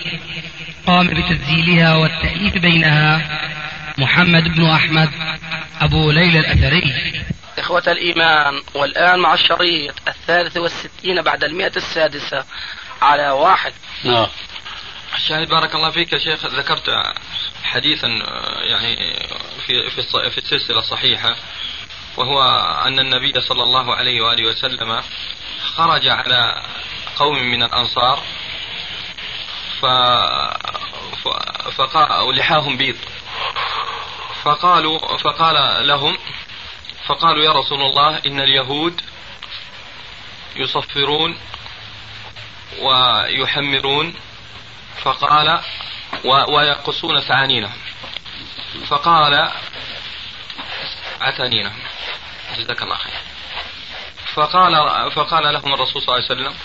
قام بتسجيلها والتأليف بينها محمد بن أحمد أبو ليلى الأثري. إخوة الإيمان، والآن مع الشريط 63 بعد 106 على 1. نعم. الشاهد بارك الله فيك يا شيخ، ذكرت حديثا يعني في السلسلة الصحيحة، وهو أن النبي صلى الله عليه وآله وسلم خرج على قوم من الأنصار لحاهم بيض، فقالوا يا رسول الله إن اليهود يصفرون ويحمرون، فقال ويقصون ثعانينهم، فقال عتانينهم، جزاك الله خير. فقال لهم الرسول صلى الله عليه وسلم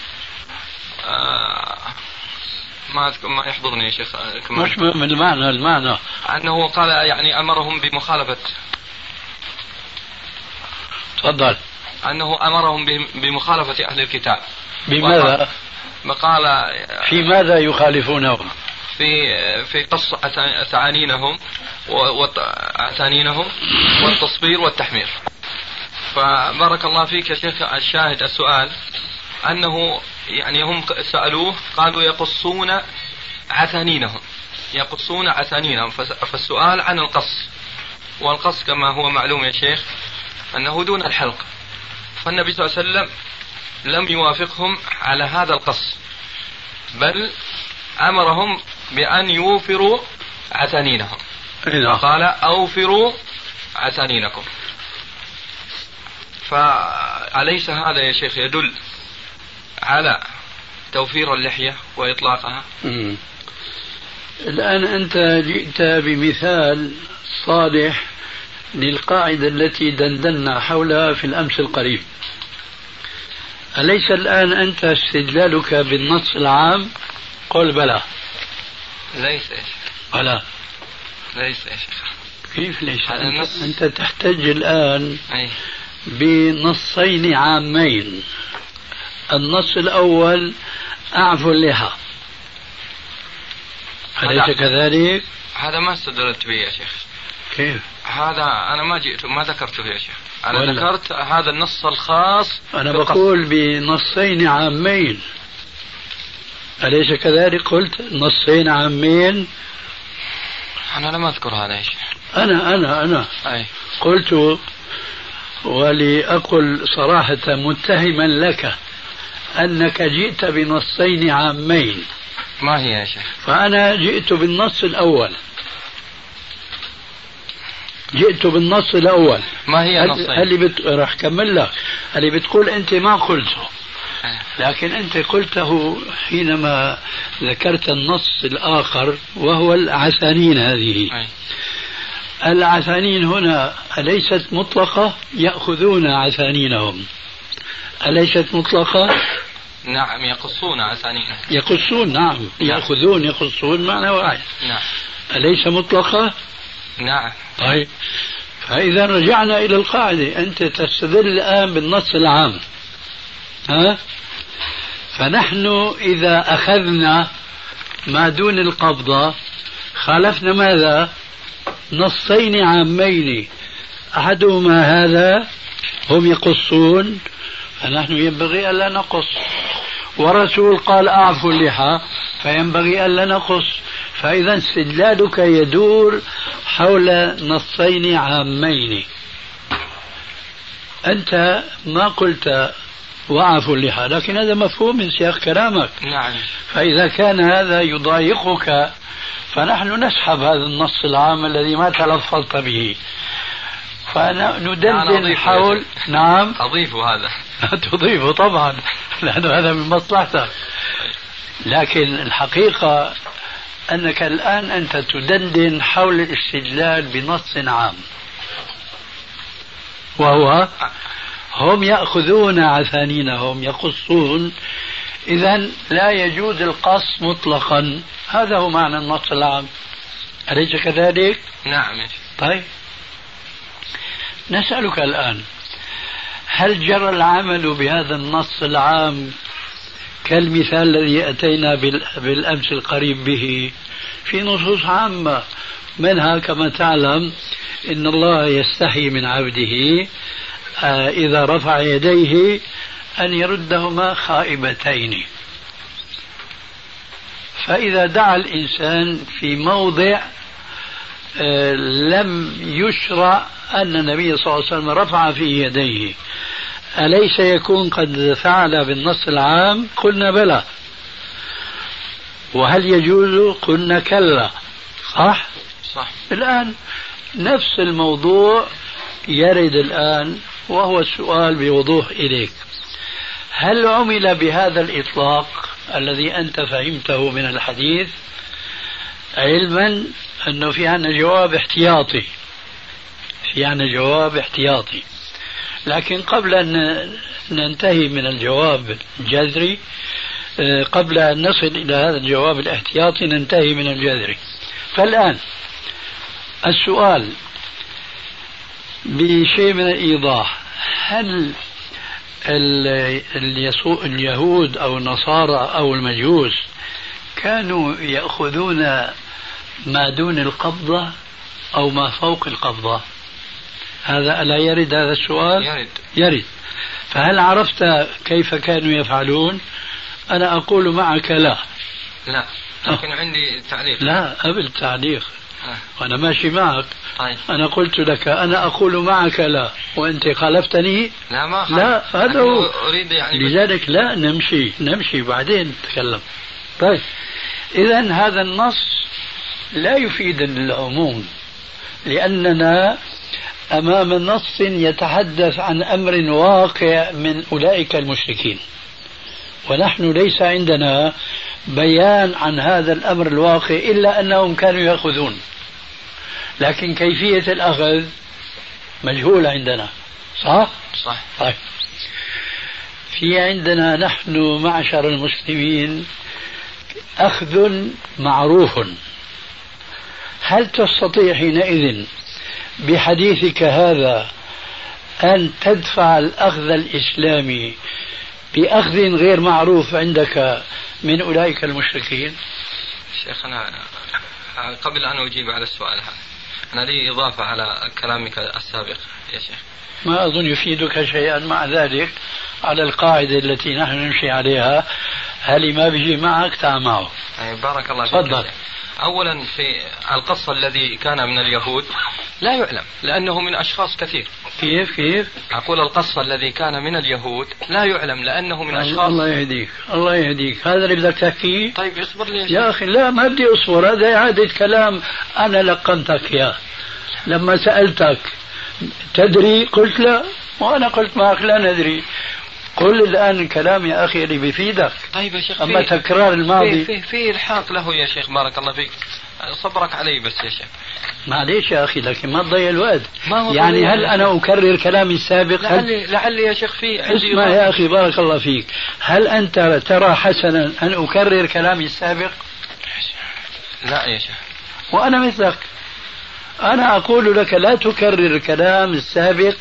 ما يحضرني يا شيخ، مش من المعنى أنه قال يعني أمرهم بمخالفة. تفضل. أنه أمرهم بمخالفة أهل الكتاب. بماذا؟ قال في ماذا يخالفونهم؟ في قص ثعانينهم والتصبير والتحمير. فبارك الله فيك يا شيخ، الشاهد السؤال أنه يعني هم سألوه قالوا يقصون عثانينهم، فالسؤال عن القص، والقص كما هو معلوم يا شيخ أنه دون الحلق، فالنبي صلى الله عليه وسلم لم يوافقهم على هذا القص، بل أمرهم بأن يوفروا عثانينهم، قال أوفروا عثانينكم. فأليس هذا يا شيخ يدل على توفير اللحية وإطلاقها؟ الآن أنت جئت بمثال صالح للقاعدة التي دندنا حولها في الأمس القريب. أليس الآن أنت استدلالك بالنص العام؟ قل بلى. ليس يا شيخ. بلى. ليس يا شيخ. كيف ليس؟ أنت تحتج الآن بنصين عامين. النص الأول أعفوا اللحى، أليس كذلك؟ هذا ما استدلت به يا شيخ. كيف؟ هذا أنا ما ذكرته يا شيخ، أنا ذكرت هذا النص الخاص. أنا بقول بنصين عامين، أليس كذلك؟ قلت نصين عامين. أنا لم أذكر هذا يا شيخ. أنا قلت، ولأقل صراحة متهما لك أنك جئت بنصين عامين. ما هي يا شيخ؟ فأنا جئت بالنص الأول. ما هي النصين؟ راح كمل لك. اللي بتقول أنت ما قلته، لكن أنت قلته حينما ذكرت النص الآخر وهو العثانين. هذه العثانين هنا أليست مطلقة؟ يأخذون عثانينهم، أليست مطلقة؟ نعم، يقصون عثانينهم. يقصون، نعم. يأخذون يقصون معنى واحد. نعم. أليس مطلقة؟ نعم. طيب، فإذا رجعنا إلى القاعدة. أنت تستدل الآن بالنص العام، فنحن إذا أخذنا ما دون القبضة خالفنا ماذا؟ نصين عامين، أحدهما هذا هم يقصون، فنحن ينبغي ألا نقص، ورسول قال أعفوا اللحى، فينبغي ألا نقص. فإذا استدلالك يدور حول نصين عامين. أنت ما قلت وأعفوا اللحى، لكن هذا مفهوم من سياق كلامك. نعم. فإذا كان هذا يضايقك فنحن نسحب هذا النص العام الذي ما تلفظت به، فندندن حول. نعم، أضيف هذا. تضيفه طبعا، لأنه هذا من مصلحتك. لكن الحقيقة أنك الآن أنت تدندن حول الاستدلال بنص عام، وهو هم يأخذون عثانينهم، يقصون، إذا لا يجوز القص مطلقا. هذا هو معنى النص العام، أليس كذلك؟ نعم. طيب، نسألك الآن، هل جرى العمل بهذا النص العام كالمثال الذي أتينا بالأمس القريب به في نصوص عامة، منها كما تعلم إن الله يستحي من عبده إذا رفع يديه أن يردهما خائبتين. فإذا دعا الإنسان في موضع لم يشرع أن النبي صلى الله عليه وسلم رفع فيه يديه، أليس يكون قد فعل بالنص العام؟ قلنا بلى. وهل يجوز؟ قلنا كلا. صح؟ صح. الآن نفس الموضوع يرد الآن، وهو السؤال بوضوح إليك: هل عمل بهذا الإطلاق الذي أنت فهمته من الحديث، علما أنه في عنا جواب احتياطي، لكن قبل أن ننتهي من الجواب الجذري، قبل أن نصل إلى هذا الجواب الاحتياطي ننتهي من الجذري. فالآن السؤال بشيء من الإيضاح: هل اليهود أو النصارى أو المجوس كانوا يأخذون ما دون القبضة أو ما فوق القبضة؟ هذا ألا يرد هذا السؤال؟ يرد. فهل عرفت كيف كانوا يفعلون؟ أنا أقول معك لا، لكن عندي تعليق. لا، قبل تعليق وأنا ماشي معك. طيب. أنا قلت لك أنا أقول معك لا، وأنت خالفتني. لا هذا هو. أريد يعني لذلك لا، نمشي بعدين نتكلم. طيب، إذن هذا النص لا يفيد العموم، لأننا أمام نص يتحدث عن أمر واقع من أولئك المشركين، ونحن ليس عندنا بيان عن هذا الأمر الواقع إلا أنهم كانوا يأخذون، لكن كيفية الأخذ مجهولة عندنا. صح؟ طيب، في عندنا نحن معشر المسلمين أخذ معروف. هل تستطيع حينئذ بحديثك هذا أن تدفع الأخذ الإسلامي بأخذ غير معروف عندك من أولئك المشركين؟ شيخ، أنا قبل أن أجيب على السؤال هذا أنا لي إضافة على كلامك السابق يا شيخ. ما أظن يفيدك شيئا مع ذلك، على القاعدة التي نحن نمشي عليها، هل ما بيجي معك تعال معه. بارك الله فيك. تفضل. أولا في القصة الذي كان من اليهود لا يعلم لأنه من أشخاص كثير. كيف؟ أقول القصة الذي كان من اليهود لا يعلم لأنه من أشخاص. الله يهديك هذا اللي بدك تحكيه. طيب اصبر لي يا أخي. لا، ما بدي أصبر، هذا إعادة كلام أنا لقنتك إياه. لما سألتك تدري قلت لا، وأنا قلت معك لا ندري. قل الآن الكلام يا أخي اللي بيفيدك. طيب يا شيخ، أما تكرار الماضي في إلحاق له يا شيخ. بارك الله فيك، صبرك علي بس يا شيخ. معليش يا أخي، لكن ما تضيع الوقت. يعني هل أنا أكرر كلامي السابق؟ لعلي يا شيخ في اسمع يا أخي بارك الله فيك، هل أنت ترى حسنا أن أكرر كلامي السابق؟ لا يا شيخ. وأنا مثلك، أنا أقول لك لا تكرر الكلام السابق،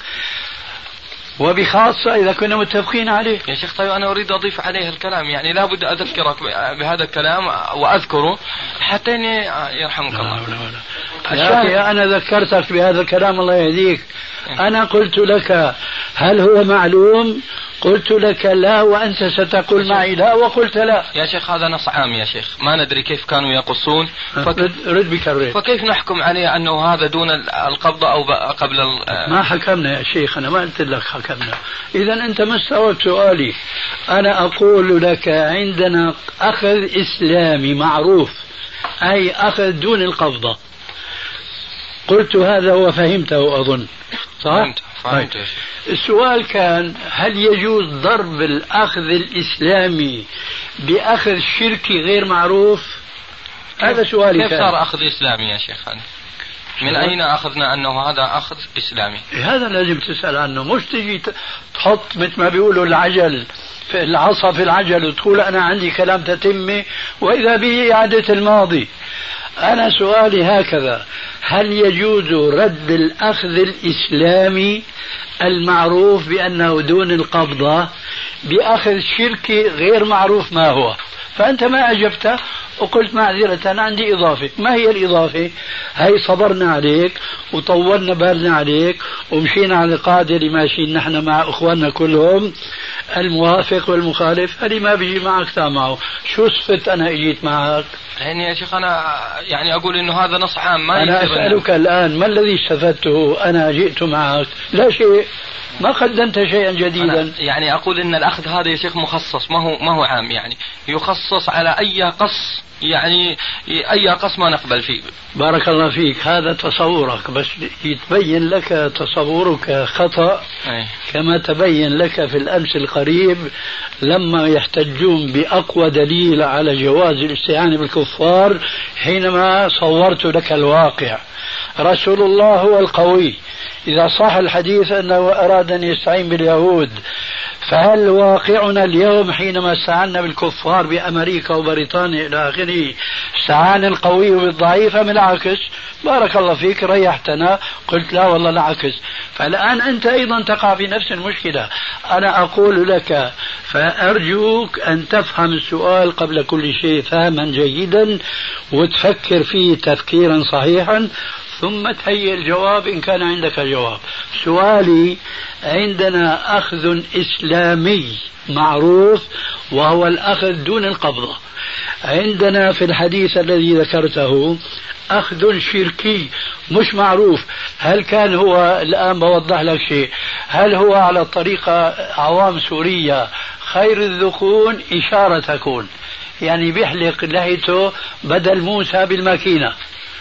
وبخاصة إذا كنا متفقين عليه. يا شيخ طيب أنا أريد أضيف عليه الكلام، يعني لا بد أذكرك بهذا الكلام وأذكره حتى يرحمك الله. يا أخي أنا ذكرتك بهذا الكلام الله يهديك. أنا قلت لك هل هو معلوم؟ قلت لك لا، وأنت ستقول معي لا، وقلت لا. يا شيخ هذا نص عام يا شيخ، ما ندري كيف كانوا يقصون. رد بكرر. فكيف نحكم عليه أنه هذا دون القبضة أو قبل ما حكمنا يا شيخ، أنا ما قلت لك حكمنا. إذا أنت ما استوعبت سؤالي. أنا أقول لك عندنا أخذ إسلامي معروف، أي أخذ دون القبضة. قلت هذا وفهمته أظن. صح؟ فهمت. السؤال كان هل يجوز ضرب الأخذ الإسلامي بأخذ شركي غير معروف؟ هذا سؤالي. كيف صار أخذ إسلامي يا شيخ؟ من أين أخذنا أنه هذا أخذ إسلامي؟ هذا لازم تسأل عنه، مش تجي تحط مثل ما بيقولوا العجل في العصا في العجل وتقول أنا عندي كلام تتمة وإذا به إعادة الماضي. أنا سؤالي هكذا: هل يجوز رد الأخذ الإسلامي المعروف بأنه دون القبضة بأخذ شركي غير معروف ما هو، فأنت ما أجبت وقلت معذرة عندي إضافة. ما هي الإضافة؟ هي صبرنا عليك وطولنا بالنا عليك ومشينا على القاعدة اللي ماشيين نحن مع أخواننا كلهم، الموافق والمخالف اللي ما بيجي معك تامعه. شو صفت أنا إجيت معك؟ يعني يا شيخ أنا يعني أقول إنه هذا نص عام ما أنا أسألك الآن ما الذي استفدته أنا جئت معك؟ لا شيء، ما قدمت شيئا جديدا. يعني أقول إن الأخذ هذا يا شيخ مخصص، ما هو عام، يعني يخصص على أي قص، يعني أي قص ما نقبل فيه. بارك الله فيك، هذا تصورك، بس يتبين لك تصورك خطأ كما تبين لك في الأمس القريب لما يحتجون بأقوى دليل على جواز الاستعانة بالكفار حينما صورت لك الواقع. رسول الله هو القوي، إذا صح الحديث أنه أراد أن يستعين باليهود، فهل واقعنا اليوم حينما استعنا بالكفار بأمريكا وبريطانيا إلى آخره استعان القوي بالضعيف أم العكس؟ بارك الله فيك، ريحتنا، قلت لا والله العكس. فالآن أنت أيضا تقع في نفس المشكلة. أنا أقول لك فأرجوك أن تفهم السؤال قبل كل شيء فهما جيدا وتفكر فيه تفكيرا صحيحا، ثم تهيئ الجواب إن كان عندك جواب. سؤالي: عندنا أخذ إسلامي معروف وهو الأخذ دون القبضة، عندنا في الحديث الذي ذكرته أخذ شركي مش معروف. هل كان هو، الآن بوضح لك شيء، هل هو على الطريقة عوام سوريا خير الذقون إشارة تكون، يعني بيحلق لحيته بدل موسى بالماكينة،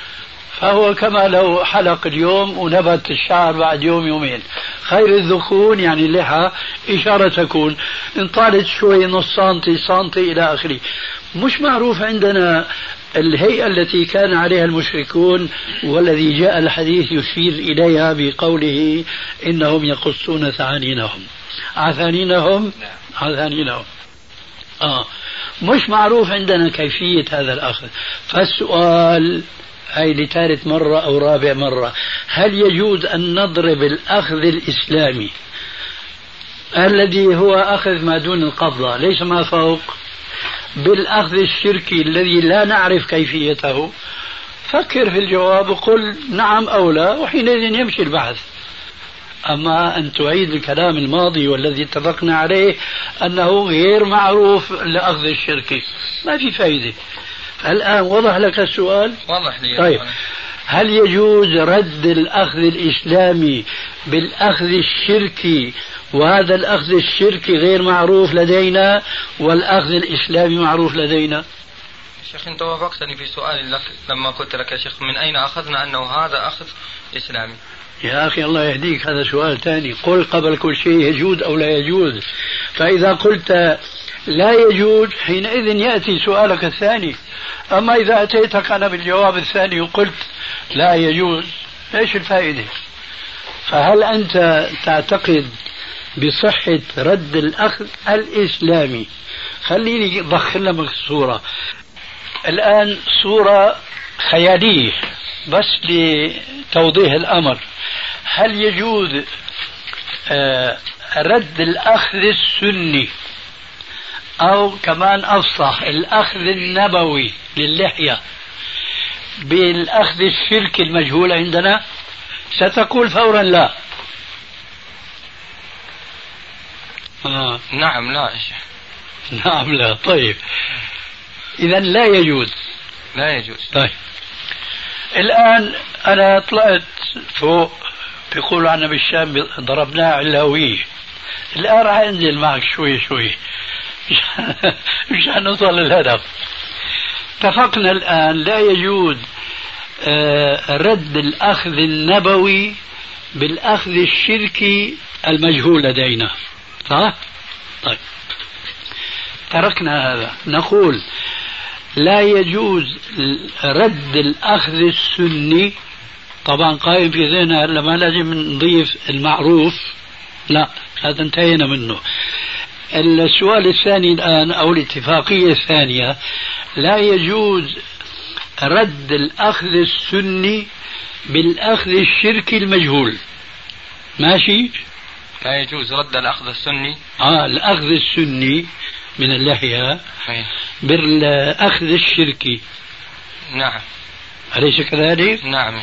فهو كما لو حلق اليوم ونبت الشعر بعد يوم يومين. خير الذقون يعني اللحى إشارة تكون، إن طالت شوي نص سنتي سنتي إلى آخره. مش معروف عندنا الهيئة التي كان عليها المشركون والذي جاء الحديث يشير إليها بقوله إنهم يقصون ثعانينهم عثانينهم. مش معروف عندنا كيفية هذا الأخذ. فالسؤال هاي لثالث مرة أو رابع مرة: هل يجوز أن نضرب الأخذ الإسلامي الذي هو أخذ ما دون القبضة ليس ما فوق بالأخذ الشركي الذي لا نعرف كيفيته؟ فكر في الجواب وقل نعم أو لا، وحينئذ يمشي البحث. أما أن تعيد الكلام الماضي والذي اتفقنا عليه أنه غير معروف الأخذ الشركي ما في فائدة. الآن وضح لك السؤال؟ وضح لي. طيب، هل يجوز رد الأخذ الإسلامي بالأخذ الشركي، وهذا الأخذ الشركي غير معروف لدينا والأخذ الإسلامي معروف لدينا؟ شيخ أنت وافقتني في سؤالي لك لما قلت لك يا شيخ من أين أخذنا أنه هذا أخذ إسلامي؟ يا أخي الله يهديك، هذا سؤال ثاني. قل قبل كل شيء يجوز أو لا يجوز، فإذا قلت لا يجوز حينئذ يأتي سؤالك الثاني. أما إذا أتيتك أنا بالجواب الثاني وقلت لا يجوز، إيش الفائدة؟ فهل أنت تعتقد بصحة رد الأخذ الإسلامي؟ خليني أضخم لك الصورة الآن، صورة خيالية بس لتوضيح الأمر. هل يجوز رد الأخذ السني أو كمان أفصح الأخذ النبوي للحية بالأخذ الشركي المجهول عندنا؟ ستقول فورا لا. نعم لا. نعم لا. طيب إذا لا يجوز. لا يجوز. طيب الآن أنا طلعت فوق، بيقولوا عنا بالشام ضربناه علاوية، الآن راح أنزل معك شوي شوي مشان نوصل للهدف. اتفقنا الآن لا يجوز رد الأخذ النبوي بالأخذ الشركي المجهول لدينا، صح؟ طيب تركنا هذا، نقول لا يجوز رد الأخذ السني. طبعا قائم في ذهننا هلا ما لازم نضيف المعروف، لا هذا انتهينا منه. السؤال الثاني الآن أو الاتفاقية الثانية: لا يجوز رد الأخذ السني بالأخذ الشركي المجهول. ماشي؟ لا يجوز رد الأخذ السني. الأخذ السني من اللحية بالأخذ الشركي. نعم. أليس كذلك؟ نعم.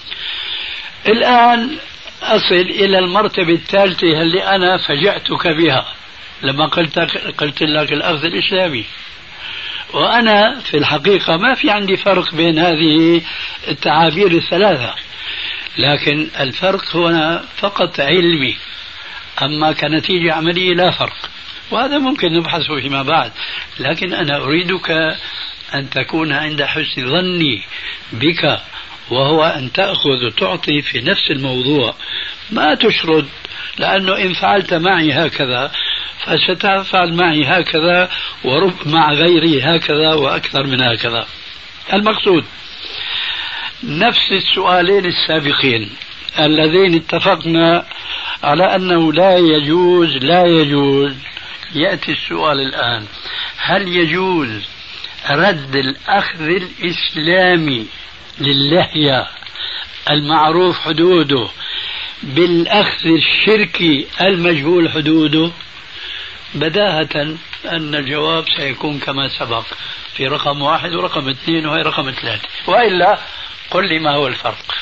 الآن أصل إلى المرتبة الثالثة اللي أنا فجأتك بها لما قلت لك الأخذ الإسلامي. وأنا في الحقيقة ما في عندي فرق بين هذه التعابير الثلاثة، لكن الفرق هنا فقط علمي، أما كنتيجة عملية لا فرق، وهذا ممكن نبحثه فيما بعد. لكن أنا أريدك أن تكون عند حسن ظني بك، وهو أن تأخذ وتعطي في نفس الموضوع، ما تشرد، لأنه إن فعلت معي هكذا فستفعل معي هكذا، ورب مع غيري هكذا، وأكثر من هكذا. المقصود نفس السؤالين السابقين اللذين اتفقنا على أنه لا يجوز. يأتي السؤال الآن: هل يجوز رد الأخذ الإسلامي للحية المعروف حدوده بالأخذ الشركي المجهول حدوده؟ بداهة أن الجواب سيكون كما سبق في رقم 1 ورقم 2 وهي رقم 3، وإلا قل لي ما هو الفرق.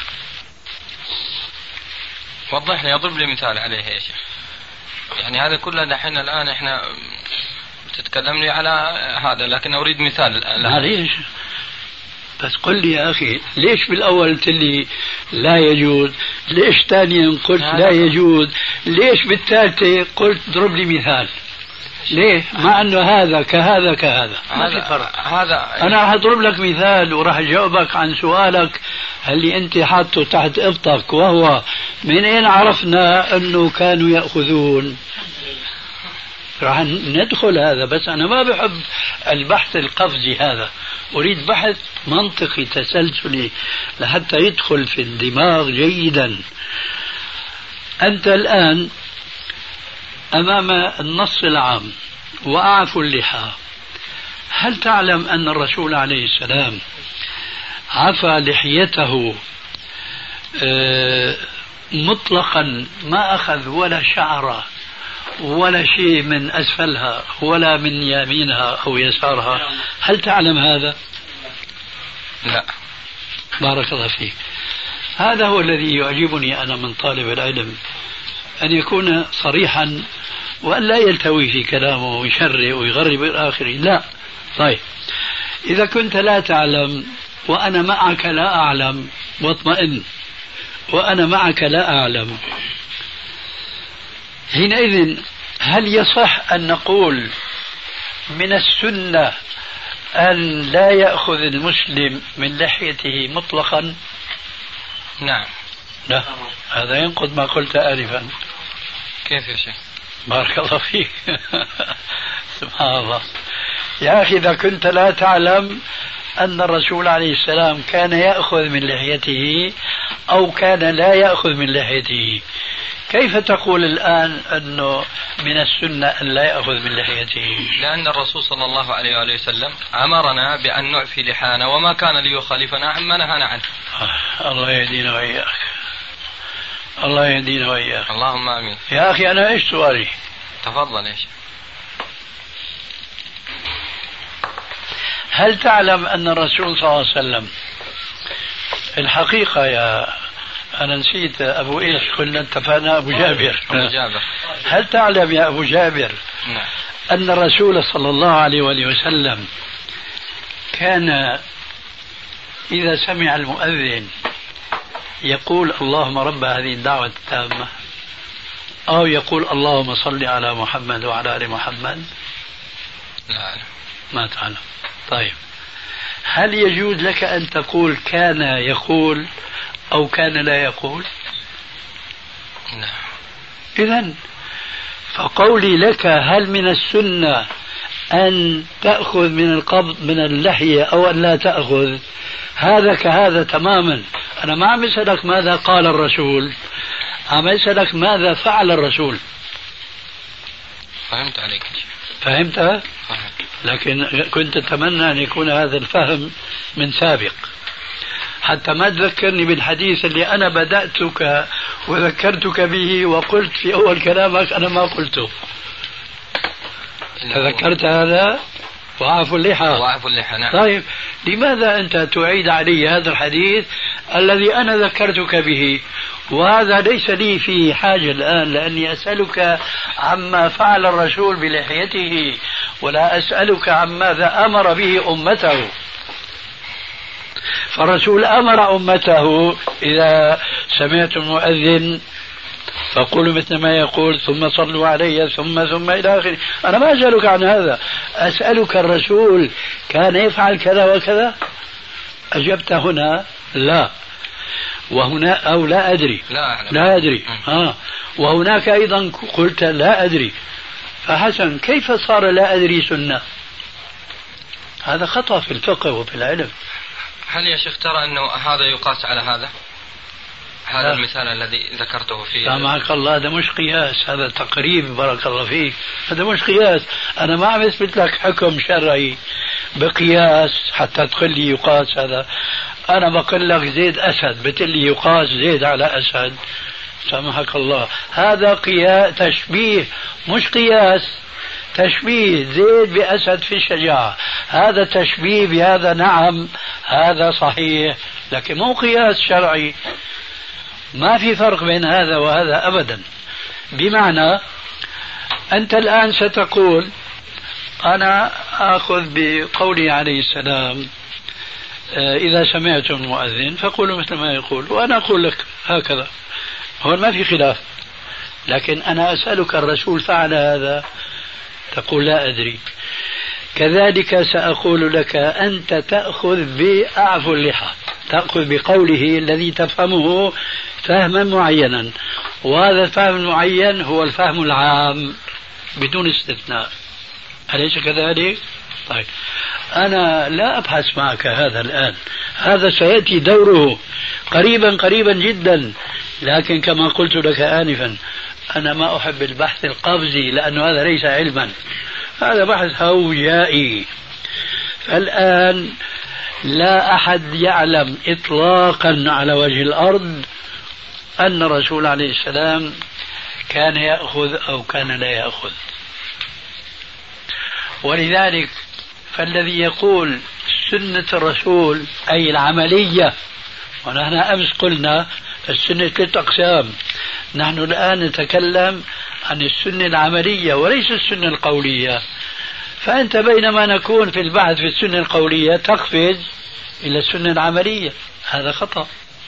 وضح لي، اضرب لي مثال عليه يا شيخ. يعني هذا كله دحين الآن احنا تتكلم لي على هذا، لكن أريد مثال. معليش، بس قل لي يا أخي، ليش بالأول قلت لي لا يجوز؟ ليش ثانيا قلت لا يجوز؟ ليش بالثالثة قلت ضرب لي مثال؟ ليه؟ مع أنه هذا كهذا كهذا ما في فرق. أنا راح أضرب لك مثال وراح أجاوبك عن سؤالك اللي أنت حاطه تحت إبطك، وهو من أين عرفنا أنه كانوا يأخذون؟ راح ندخل هذا، بس أنا ما بحب البحث القفزي هذا، أريد بحث منطقي تسلسلي لحتى يدخل في الدماغ جيدا. أنت الآن أمام النص العام وأعفوا اللحى. هل تعلم أن الرسول عليه السلام عفى لحيته مطلقا، ما أخذ ولا شعرة ولا شيء من أسفلها ولا من يمينها أو يسارها؟ هل تعلم هذا؟ لا. بارك الله فيك. هذا هو الذي يعجبني أنا من طالب العلم، أن يكون صريحا وأن لا يلتوي في كلامه ويشرع ويغرب إلى آخره. لا. طيب، إذا كنت لا تعلم وأنا معك لا أعلم، واطمئن، وأنا معك لا أعلم، حينئذ هل يصح أن نقول من السنة أن لا يأخذ المسلم من لحيته مطلقا؟ نعم. لا، هذا ينقض ما قلت آنفا. كيف يا شيخ؟ بارك الله فيك. سبحان الله يا أخي، إذا كنت لا تعلم أن الرسول عليه السلام كان يأخذ من لحيته أو كان لا يأخذ من لحيته، كيف تقول الآن أنه من السنة أن لا يأخذ من لحيته؟ لأن الرسول صلى الله عليه وآله وسلم أمرنا بأن نعفي لحانا، وما كان ليخالفنا عما نهانا عنه. الله يهدينا وإياك، الله يهدينا وإياك. اللهم آمين. يا أخي أنا إيش سؤالي؟ تفضل. إيش؟ هل تعلم أن الرسول صلى الله عليه وسلم، الحقيقة أنا نسيت أبو إيش قلنا اتفقنا؟ أبو جابر. هل تعلم يا أبو جابر أن الرسول صلى الله عليه وآله وسلم كان إذا سمع المؤذن يقول اللهم رب هذه الدعوة التامة، أو يقول اللهم صل على محمد وعلى آل محمد؟ لا. ما تعلم. طيب، هل يجوز لك أن تقول كان يقول أو كان لا يقول؟ نعم. إذن فقولي لك هل من السنة أن تأخذ من القبض من اللحية أو أن لا تأخذ، هذا كهذا تماما. أنا ما عم أسألك ماذا قال الرسول، عم أسألك ماذا فعل الرسول. فهمت عليك. فهمت؟ فهمت. لكن كنت أتمنى أن يكون هذا الفهم من سابق، حتى ما تذكرني بالحديث اللي أنا بدأتك وذكرتك به وقلت في أول كلامك أنا ما قلته. تذكرت هذا؟ وعفوا اللحى. وعفوا اللحى، نعم. طيب لماذا أنت تعيد علي هذا الحديث الذي أنا ذكرتك به؟ وهذا ليس لي فيه حاجة الآن، لأني أسألك عما فعل الرسول بلحيته ولا أسألك عن ماذا أمر به أمته. فالرسول أمر أمته إذا سمعتم المؤذن فقولوا مثل ما يقول ثم صلوا علي ثم إلى آخره. أنا ما أسألك عن هذا، أسألك الرسول كان يفعل كذا وكذا؟ أجبت هنا لا، وهنا أو لا أدري. لا أدري. وهناك أيضا قلت لا أدري. فحسن، كيف صار لا أدري سنة؟ هذا خطأ في الفقه وفي العلم. هل يا شيخ ترى أنه هذا يقاس على هذا؟ هذا المثال الذي ذكرته فيه. سامحك الله، هذا مش قياس، هذا تقريب. بارك الله فيك. هذا مش قياس. أنا ما عم أثبت لك حكم شرعي بقياس حتى تقول لي يقاس هذا. أنا بقول لك زيد أسد، بتقول لي يقاس زيد على أسد. سامحك الله، هذا قياس تشبيه مش قياس. تشبيه زيد بأسد في الشجاعة، هذا تشبيه بهذا، نعم هذا صحيح، لكن مو قياس شرعي. ما في فرق بين هذا وهذا أبدا. بمعنى أنت الآن ستقول أنا أخذ بقوله عليه السلام إذا سمعتم المؤذن فقولوا مثل ما يقول، وأنا أقول لك هكذا، هون ما في خلاف. لكن أنا أسألك الرسول فعل هذا؟ تقول لا أدري. كذلك سأقول لك أنت تأخذ بأعفو اللحى، تأخذ بقوله الذي تفهمه فهما معينا، وهذا الفهم المعين هو الفهم العام بدون استثناء. أليس كذلك؟ طيب أنا لا أبحث معك هذا الآن، هذا سيأتي دوره قريبا جدا. لكن كما قلت لك آنفا أنا ما أحب البحث القفزي، لأنه هذا ليس علما، هذا بحث هوجائي. فالآن لا أحد يعلم إطلاقا على وجه الأرض أن الرسول عليه السلام كان يأخذ أو كان لا يأخذ. ولذلك فالذي يقول سنة الرسول أي العملية، ونحن أمس قلنا السنة 3 أقسام، نحن الآن نتكلم عن السنة العملية وليس السنة القولية. فأنت بينما نكون في البحث في السنة القولية تقفز إلى السنة العملية، هذا خطأ.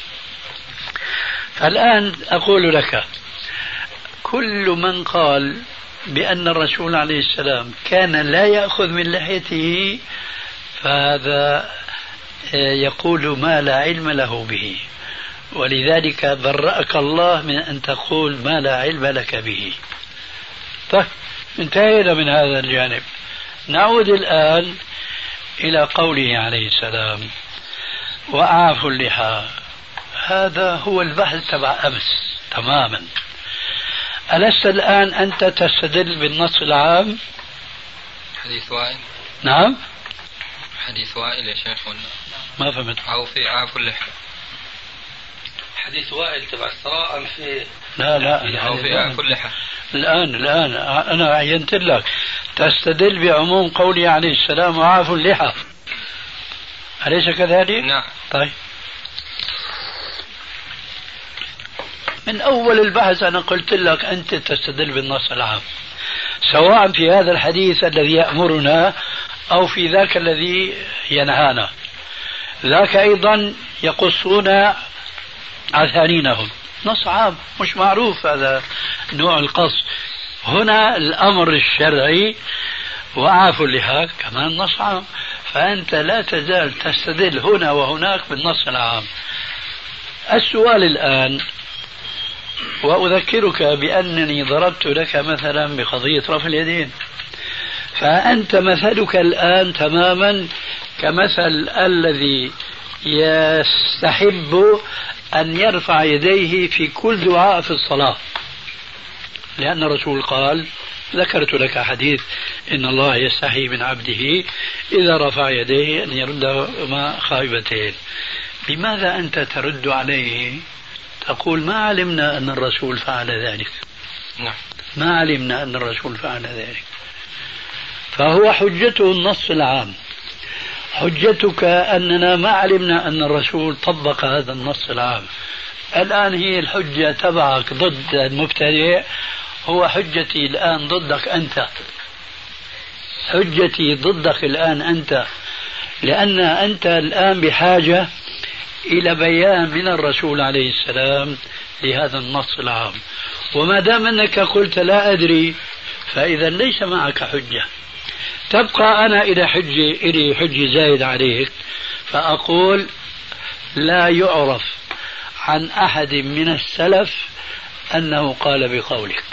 فالآن أقول لك كل من قال بأن الرسول عليه السلام كان لا يأخذ من لحيته فهذا يقول ما لا علم له به، ولذلك برأك الله من أن تقول ما لا علم لك به. طيب انتهينا من هذا الجانب. نعود الآن إلى قوله عليه السلام وأعفوا اللحى. هذا هو البحث تبع أمس تماما. ألست الآن أنت تستدل بالنص العام؟ حديث وائل. نعم حديث وائل يا شيخ ولا ما فهمت؟ أو في أعفوا اللحى. حديث وائل تبع الصراع أم في لا أو في أعفوا اللحى. الآن أنا عينت لك تستدل بعموم قوله عليه السلام وعافوا اللحى، أليس كذلك؟ نعم. طيب من أول البحث أنا قلت لك أنت تستدل بالنص العام، سواء في هذا الحديث الذي يأمرنا أو في ذاك الذي ينهانا. ذاك أيضا يقصون عثانينهم، نص عام مش معروف هذا نوع القص. هنا الأمر الشرعي وعافوا اللحى كمان نص عام، فأنت لا تزال تستدل هنا وهناك بالنص العام. السؤال الآن، وأذكرك بأنني ضربت لك مثلا بقضية رفع اليدين، فأنت مثلك الآن تماما كمثل الذي يستحب أن يرفع يديه في كل دعاء في الصلاة، لأن الرسول قال ذكرت لك حديث إن الله يستحي من عبده إذا رفع يديه أن يردهما خائبتين. لماذا أنت ترد عليه تقول ما علمنا أن الرسول فعل ذلك. نعم. ما علمنا أن الرسول فعل ذلك. فهو حجته النص العام. حجتك أننا ما علمنا أن الرسول طبق هذا النص العام. الآن هي الحجة تبعك ضد المبتدئ، هو حجتي الآن ضدك أنت. حجتي ضدك الآن أنت، لأن أنت الآن بحاجة إلى بيان من الرسول عليه السلام لهذا النص العام. وما دام أنك قلت لا أدري، فإذا ليس معك حجة. تبقى أنا إلى حجة زايد عليك، فأقول لا يعرف عن أحد من السلف أنه قال بقولك،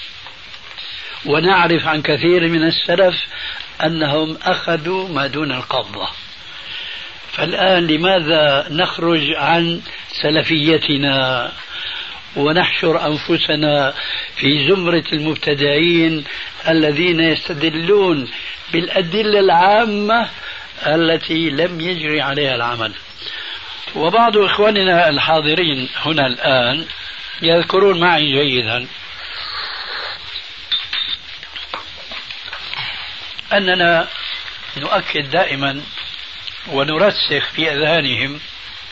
ونعرف عن كثير من السلف أنهم أخذوا ما دون القبضة. فالآن لماذا نخرج عن سلفيتنا ونحشر أنفسنا في زمرة المبتدعين الذين يستدلون بالأدلة العامة التي لم يجري عليها العمل؟ وبعض إخواننا الحاضرين هنا الآن يذكرون معي جيدا أننا نؤكد دائما ونرسخ في أذهانهم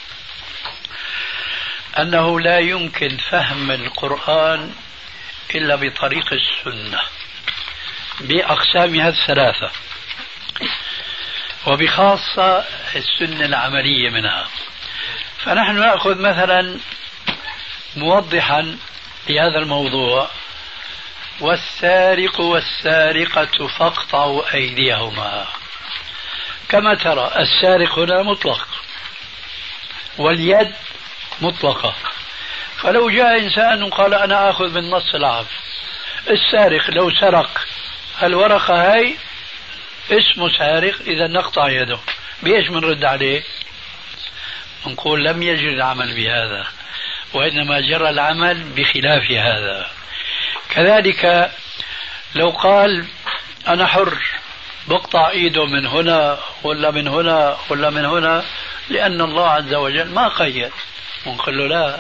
أنه لا يمكن فهم القرآن إلا بطريق السنة بأقسامها الثلاثة، وبخاصة السنة العملية منها. فنحن نأخذ مثلا موضحا لهذا الموضوع: والسارق والسارقة فاقطعوا أيديهما. كما ترى السارق هنا مطلق واليد مطلقة. فلو جاء إنسان وقال أنا أخذ بالنص العام، السارق لو سرق الورقة هاي اسمه سارق، إذا نقطع يده. بإيش منرد عليه؟ نقول لم يجري العمل بهذا، وإنما جرى العمل بخلاف هذا. كذلك لو قال أنا حر بقطع إيده من هنا ولا من هنا ولا من هنا، لأن الله عز وجل ما قيد، ونقول له لا،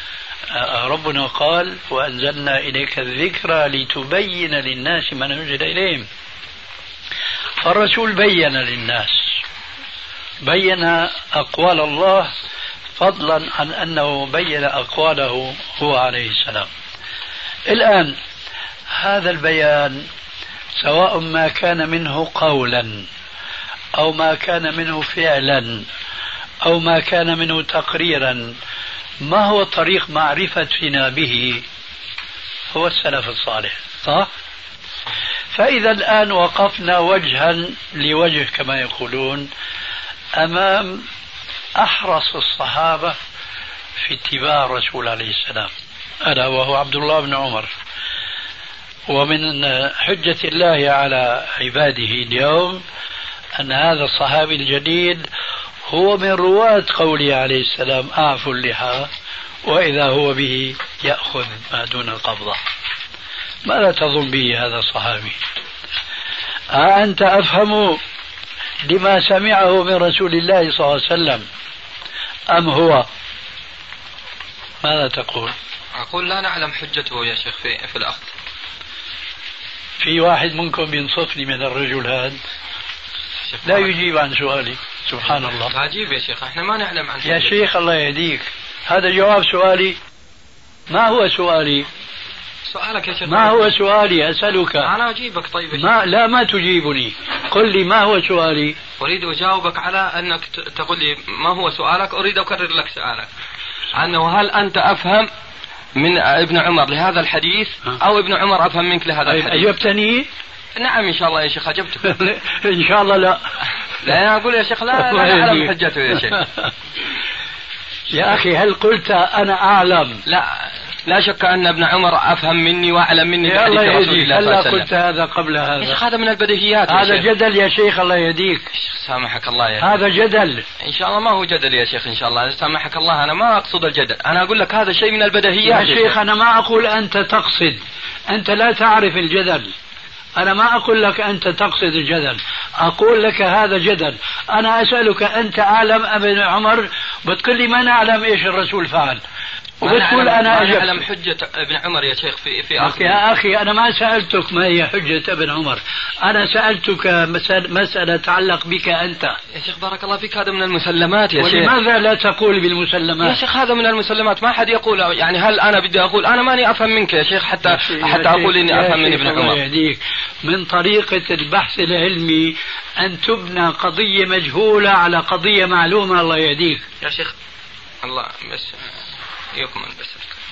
ربنا قال وأنزلنا إليك الذكرى لتبين للناس ما نزل إليهم. فالرسول بين للناس، بين أقوال الله، فضلا عن أنه بين أقواله هو عليه السلام. الآن هذا البيان سواء ما كان منه قولا أو ما كان منه فعلا أو ما كان منه تقريرا، ما هو طريق معرفتنا به؟ هو السلف الصالح، صح؟ فإذا الآن وقفنا وجها لوجه كما يقولون أمام أحرص الصحابة في اتباع الرسول عليه السلام، ألا وهو عبد الله بن عمر. ومن حجة الله على عباده اليوم أن هذا الصحابي الجليل هو من رواة قوله عليه السلام أعفوا اللحى، وإذا هو به يأخذ ما دون القبضة. ماذا تظن به هذا الصحابي؟ أنت أفهم لما سمعه من رسول الله صلى الله عليه وسلم أم هو؟ ماذا تقول؟ أقول لا نعلم حجته يا شيخ في الأخذ. في واحد منكم ينصفني من الرجل هذا لا يجيب عن سؤالي، سبحان الله. عجيب يا شيخ، احنا ما نعلم عن يا شيخ الله يهديك، هذا جواب سؤالي؟ ما هو سؤالي؟ سؤالك يا شيخ ما هو سؤالي؟ أسألك. أنا أجيبك. طيب ما تجيبني، قل لي ما هو سؤالي. أريد أجاوبك على أنك تقول لي ما هو سؤالك. أريد أكرر لك سؤالك أنه هل أنت أفهم من ابن عمر لهذا الحديث أو ابن عمر أفهم منك لهذا الحديث؟ أجبتني؟ نعم إن شاء الله يا شيخ أجبتك. إن شاء الله لا. لا أنا أقول يا شيخ لا أعلم حجته يا شيخ. يا أخي هل قلت أنا أعلم؟ لا شك أن ابن عمر أفهم مني وأعلم مني بحديث رسول الله صلى الله عليه وسلم. قلت هذا قبل هذا يا شيخ، هذا من البديهيات. هذا جدل يا شيخ الله يهديك. سامحك الله يا شيخ. هذا جدل إن شاء الله ما هو جدل يا شيخ، إن شاء الله سامحك الله. أنا ما أقصد الجدل، أنا أقول لك هذا شيء من البديهيات يا شيخ. أنا ما أقول أنت تقصد، أنت لا تعرف الجدل. أنا ما أقول لك أنت تقصد الجدل، أقول لك هذا جدل. أنا أسألك أنت أعلم ابن عمر؟ بتقول لي ما نعلم إيش الرسول فعل. وبتقول أنا أجبت. أعلم حجة ابن عمر يا شيخ في آخر. يا أخي أنا ما سألتك ما هي حجة ابن عمر، أنا سألتك مسألة تتعلق بك أنت يا شيخ. بارك الله فيك، هذا من المسلمات يا شيخ. ولماذا لا تقول بالمسلمات يا شيخ؟ هذا من المسلمات، ما حد يقول. يعني هل أنا بدي أقول أنا ماني أفهم منك يا شيخ حتى أقول إني أفهم من ابن عمر؟ يهديك. من طريقة البحث العلمي أن تبنى قضية مجهولة على قضية معلومة. الله يهديك يا شيخ. الله بس يكمل بس.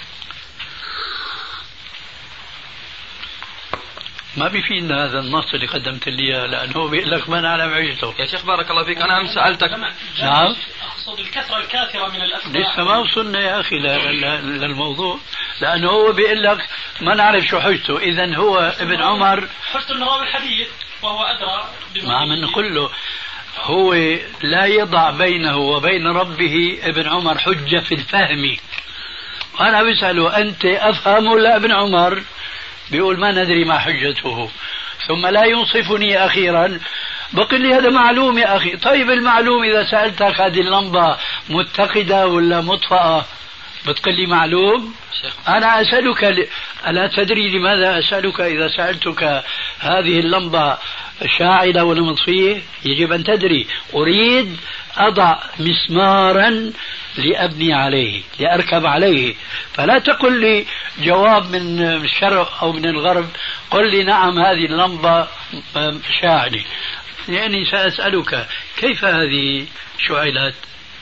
ما بيفيدنا هذا النص اللي قدمت لي اياه، لانه هو بيقول لك ما نعلم عجته. يا شيخ بارك الله فيك، انا امس سالتك. نعم، اقصد الكثره الكاثره من الاخبار. لسه ما وصلنا يا اخي للموضوع، لانه هو بيقول لك ما نعرف شو حجته. اذا هو ابن عمر حجته انه راوي الحديث وهو ادرى ما عم نقول له هو لا يضع بينه وبين ربه ابن عمر حجه في الفهم. وانا بساله انت افهم ولا ابن عمر؟ بيقول ما ندري ما حجته، ثم لا ينصفني أخيرا بقول لي هذا معلوم يا أخي. طيب المعلوم إذا سألتك هذه اللمبة متقدة ولا مطفأة بتقول لي معلوم. أنا أسألك ألا تدري لماذا أسألك؟ إذا سألتك هذه اللمبة شاعلة ولا مطفية يجب أن تدري. أريد أضع مسمارا لأبني عليه لأركب عليه، فلا تقل لي جواب من الشرق أو من الغرب قل لي نعم هذه اللمبة شاعلة، يعني سأسألك كيف هذه شعلت؟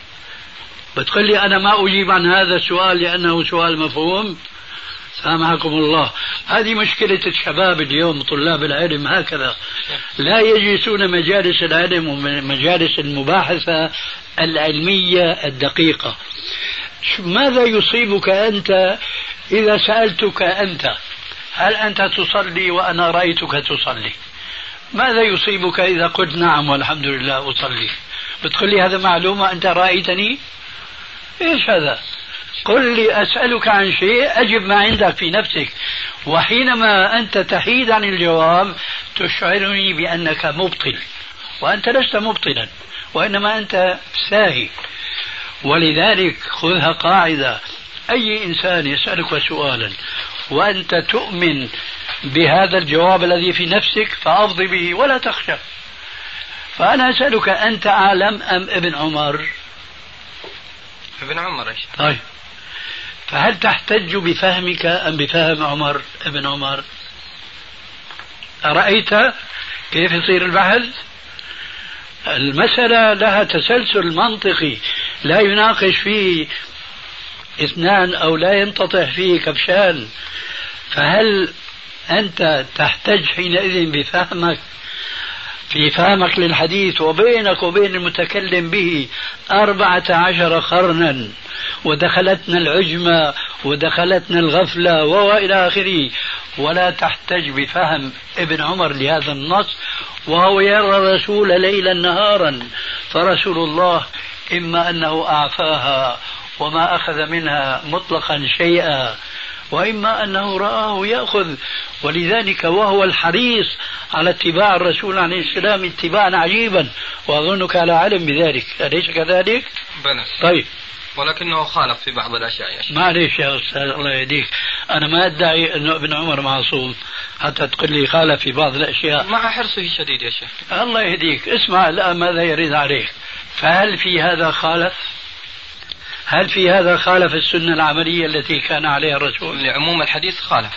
بتقول لي أنا ما أجيب عن هذا السؤال لأنه سؤال مفهوم. سامحكم الله، هذه مشكلة الشباب اليوم طلاب العلم، هكذا لا يجلسون مجالس العلم ومجالس المباحثة العلمية الدقيقة. ماذا يصيبك أنت إذا سألتك أنت هل أنت تصلي وأنا رأيتك تصلي؟ ماذا يصيبك إذا قلت نعم والحمد لله أصلي؟ بتقول لي هذا معلومة أنت رأيتني؟ إيش هذا؟ قل لي أسألك عن شيء أجب ما عندك في نفسك، وحينما أنت تحيد عن الجواب تشعرني بأنك مبطل، وأنت لست مبطلا وإنما أنت ساهي. ولذلك خذها قاعدة، أي إنسان يسألك سؤالا وأنت تؤمن بهذا الجواب الذي في نفسك فأفض به ولا تخشى. فأنا أسألك أنت أعلم أم ابن عمر؟ ابن عمر. إيش طيب، فهل تحتج بفهمك أم بفهم عمر ابن عمر؟ أرأيت كيف يصير البحث؟ المسألة لها تسلسل منطقي لا يناقش فيه اثنان أو لا ينتطح فيه كبشان. فهل أنت تحتج حينئذ بفهمك في فهمك للحديث وبينك وبين المتكلم به 14 قرنا ودخلتنا العجمة ودخلتنا الغفلة وإلى آخره، ولا تحتج بفهم ابن عمر لهذا النص وهو يرى الرسول ليلا نهارا؟ فرسول الله إما أنه أعفاها وما أخذ منها مطلقا شيئا، وإما أنه رآه يأخذ. ولذلك وهو الحريص على اتباع الرسول عليه السلام اتباعا عجيبا، وأظنك على علم بذلك، أليس كذلك؟ بنس. طيب، ولكنه خالف في بعض الأشياء يا شيخ. معليش يا أستاذ الله يهديك، أنا ما أدعي أنه ابن عمر معصوم حتى تقول لي خالف في بعض الأشياء، مع حرصه الشديد يا شيخ. الله يهديك. اسمع الآن ماذا يريد عليك. فهل في هذا خالف؟ هل في هذا خالف السنة العملية التي كان عليها الرسول؟ لعموم الحديث خالف.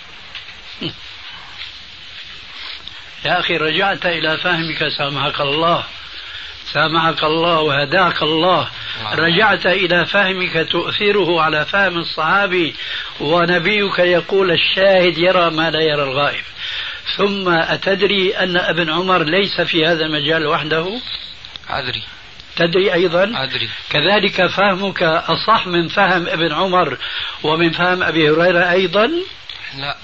يا أخي رجعت إلى فهمك، سامحك الله، سامحك الله وهداك الله. رجعت إلى فهمك تؤثره على فهم الصحابي، ونبيك يقول الشاهد يرى ما لا يرى الغائب. ثم أتدري أن ابن عمر ليس في هذا المجال وحده؟ أدري. تدري أيضا؟ أدري. كذلك فهمك أصح من فهم ابن عمر ومن فهم أبي هريرة أيضا؟ لا،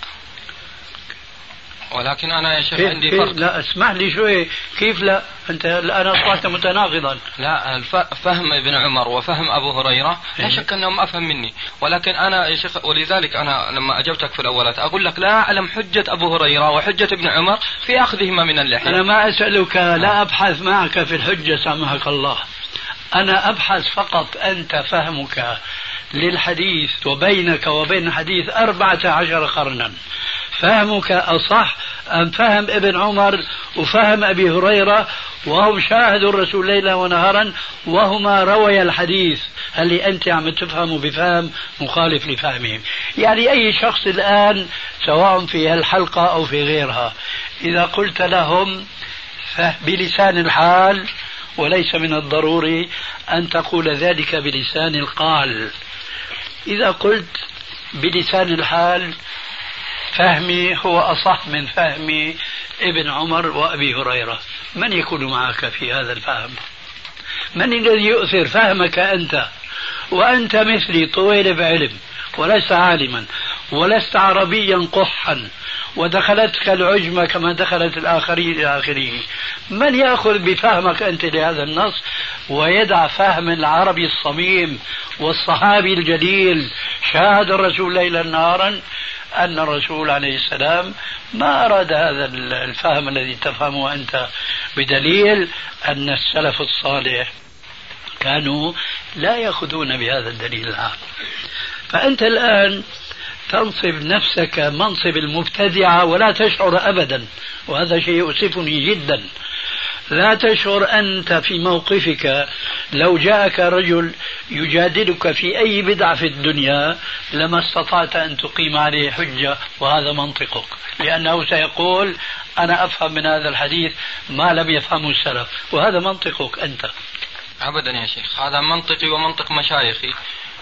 ولكن أنا يا شيخ عندي فرق. لا اسمح لي شوي، كيف لا؟ أنت الآن أصبحت متناقضا. لا، فهم ابن عمر وفهم أبو هريرة لا شك أنهم أفهم مني، ولكن أنا يا شيخ، ولذلك أنا لما أجبتك في الأولات أقول لك لا أعلم حجة أبو هريرة وحجة ابن عمر في أخذهما من اللحية. أنا ما أسألك، لا أبحث معك في الحجة سامحك الله، أنا أبحث فقط أنت فهمك للحديث وبينك وبين الحديث 14 قرنا، فهمك أصح أم فهم ابن عمر وفهم أبي هريرة وهم شاهدوا الرسول ليلا ونهارا وهما روي الحديث؟ هل أنت عم تفهم بفهم مخالف لفهمهم؟ يعني أي شخص الآن سواء في هالحلقة أو في غيرها إذا قلت لهم بلسان الحال، وليس من الضروري أن تقول ذلك بلسان القال، إذا قلت بلسان الحال فهمي هو أصح من فهم ابن عمر وأبي هريرة، من يكون معك في هذا الفهم؟ من الذي يؤثر فهمك أنت وأنت مثلي طويل بعلم ولست عالما ولست عربيا قحا ودخلتك العجمة كما دخلت الآخرين إلى آخره؟ من يأخذ بفهمك أنت لهذا النص ويدع فهم العربي الصميم والصحابي الجليل شاهد الرسول ليلا نهارا أن الرسول عليه السلام ما أراد هذا الفهم الذي تفهمه أنت، بدليل أن السلف الصالح كانوا لا يأخذون بهذا الدليل العام. فأنت الآن تنصب نفسك منصب المبتدعة ولا تشعر أبدا، وهذا شيء يؤسفني جدا. لا تشعر أنت في موقفك لو جاءك رجل يجادلك في أي بدعة في الدنيا لما استطعت أن تقيم عليه حجة، وهذا منطقك، لأنه سيقول أنا أفهم من هذا الحديث ما لم يفهمه السلف، وهذا منطقك أنت. أبدا يا شيخ، هذا منطقي ومنطق مشايخي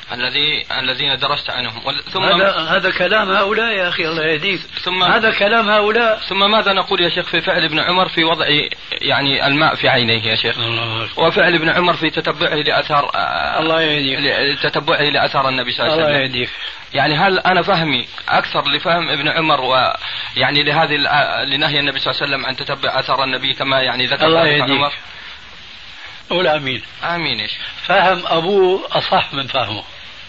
الذين درست عنهم. ثم هذا كلام هؤلاء يا أخي الله يهديك، هذا كلام هؤلاء. ثم ماذا نقول يا شيخ في فعل ابن عمر في وضع يعني الماء في عينيه يا شيخ، وفعل ابن عمر في تتبعه لأثار الله يهديك، تتبعه لأثار النبي صلى الله عليه وسلم. الله يهديك. يعني هل أنا فهمي أكثر لفهم ابن عمر ويعني لهذه لنهي النبي صلى الله عليه وسلم عن تتبع أثار النبي كما يعني ذكر ابن عمر؟ قول آمين. آمين. إيش فهم أبوه أصح من فهمه.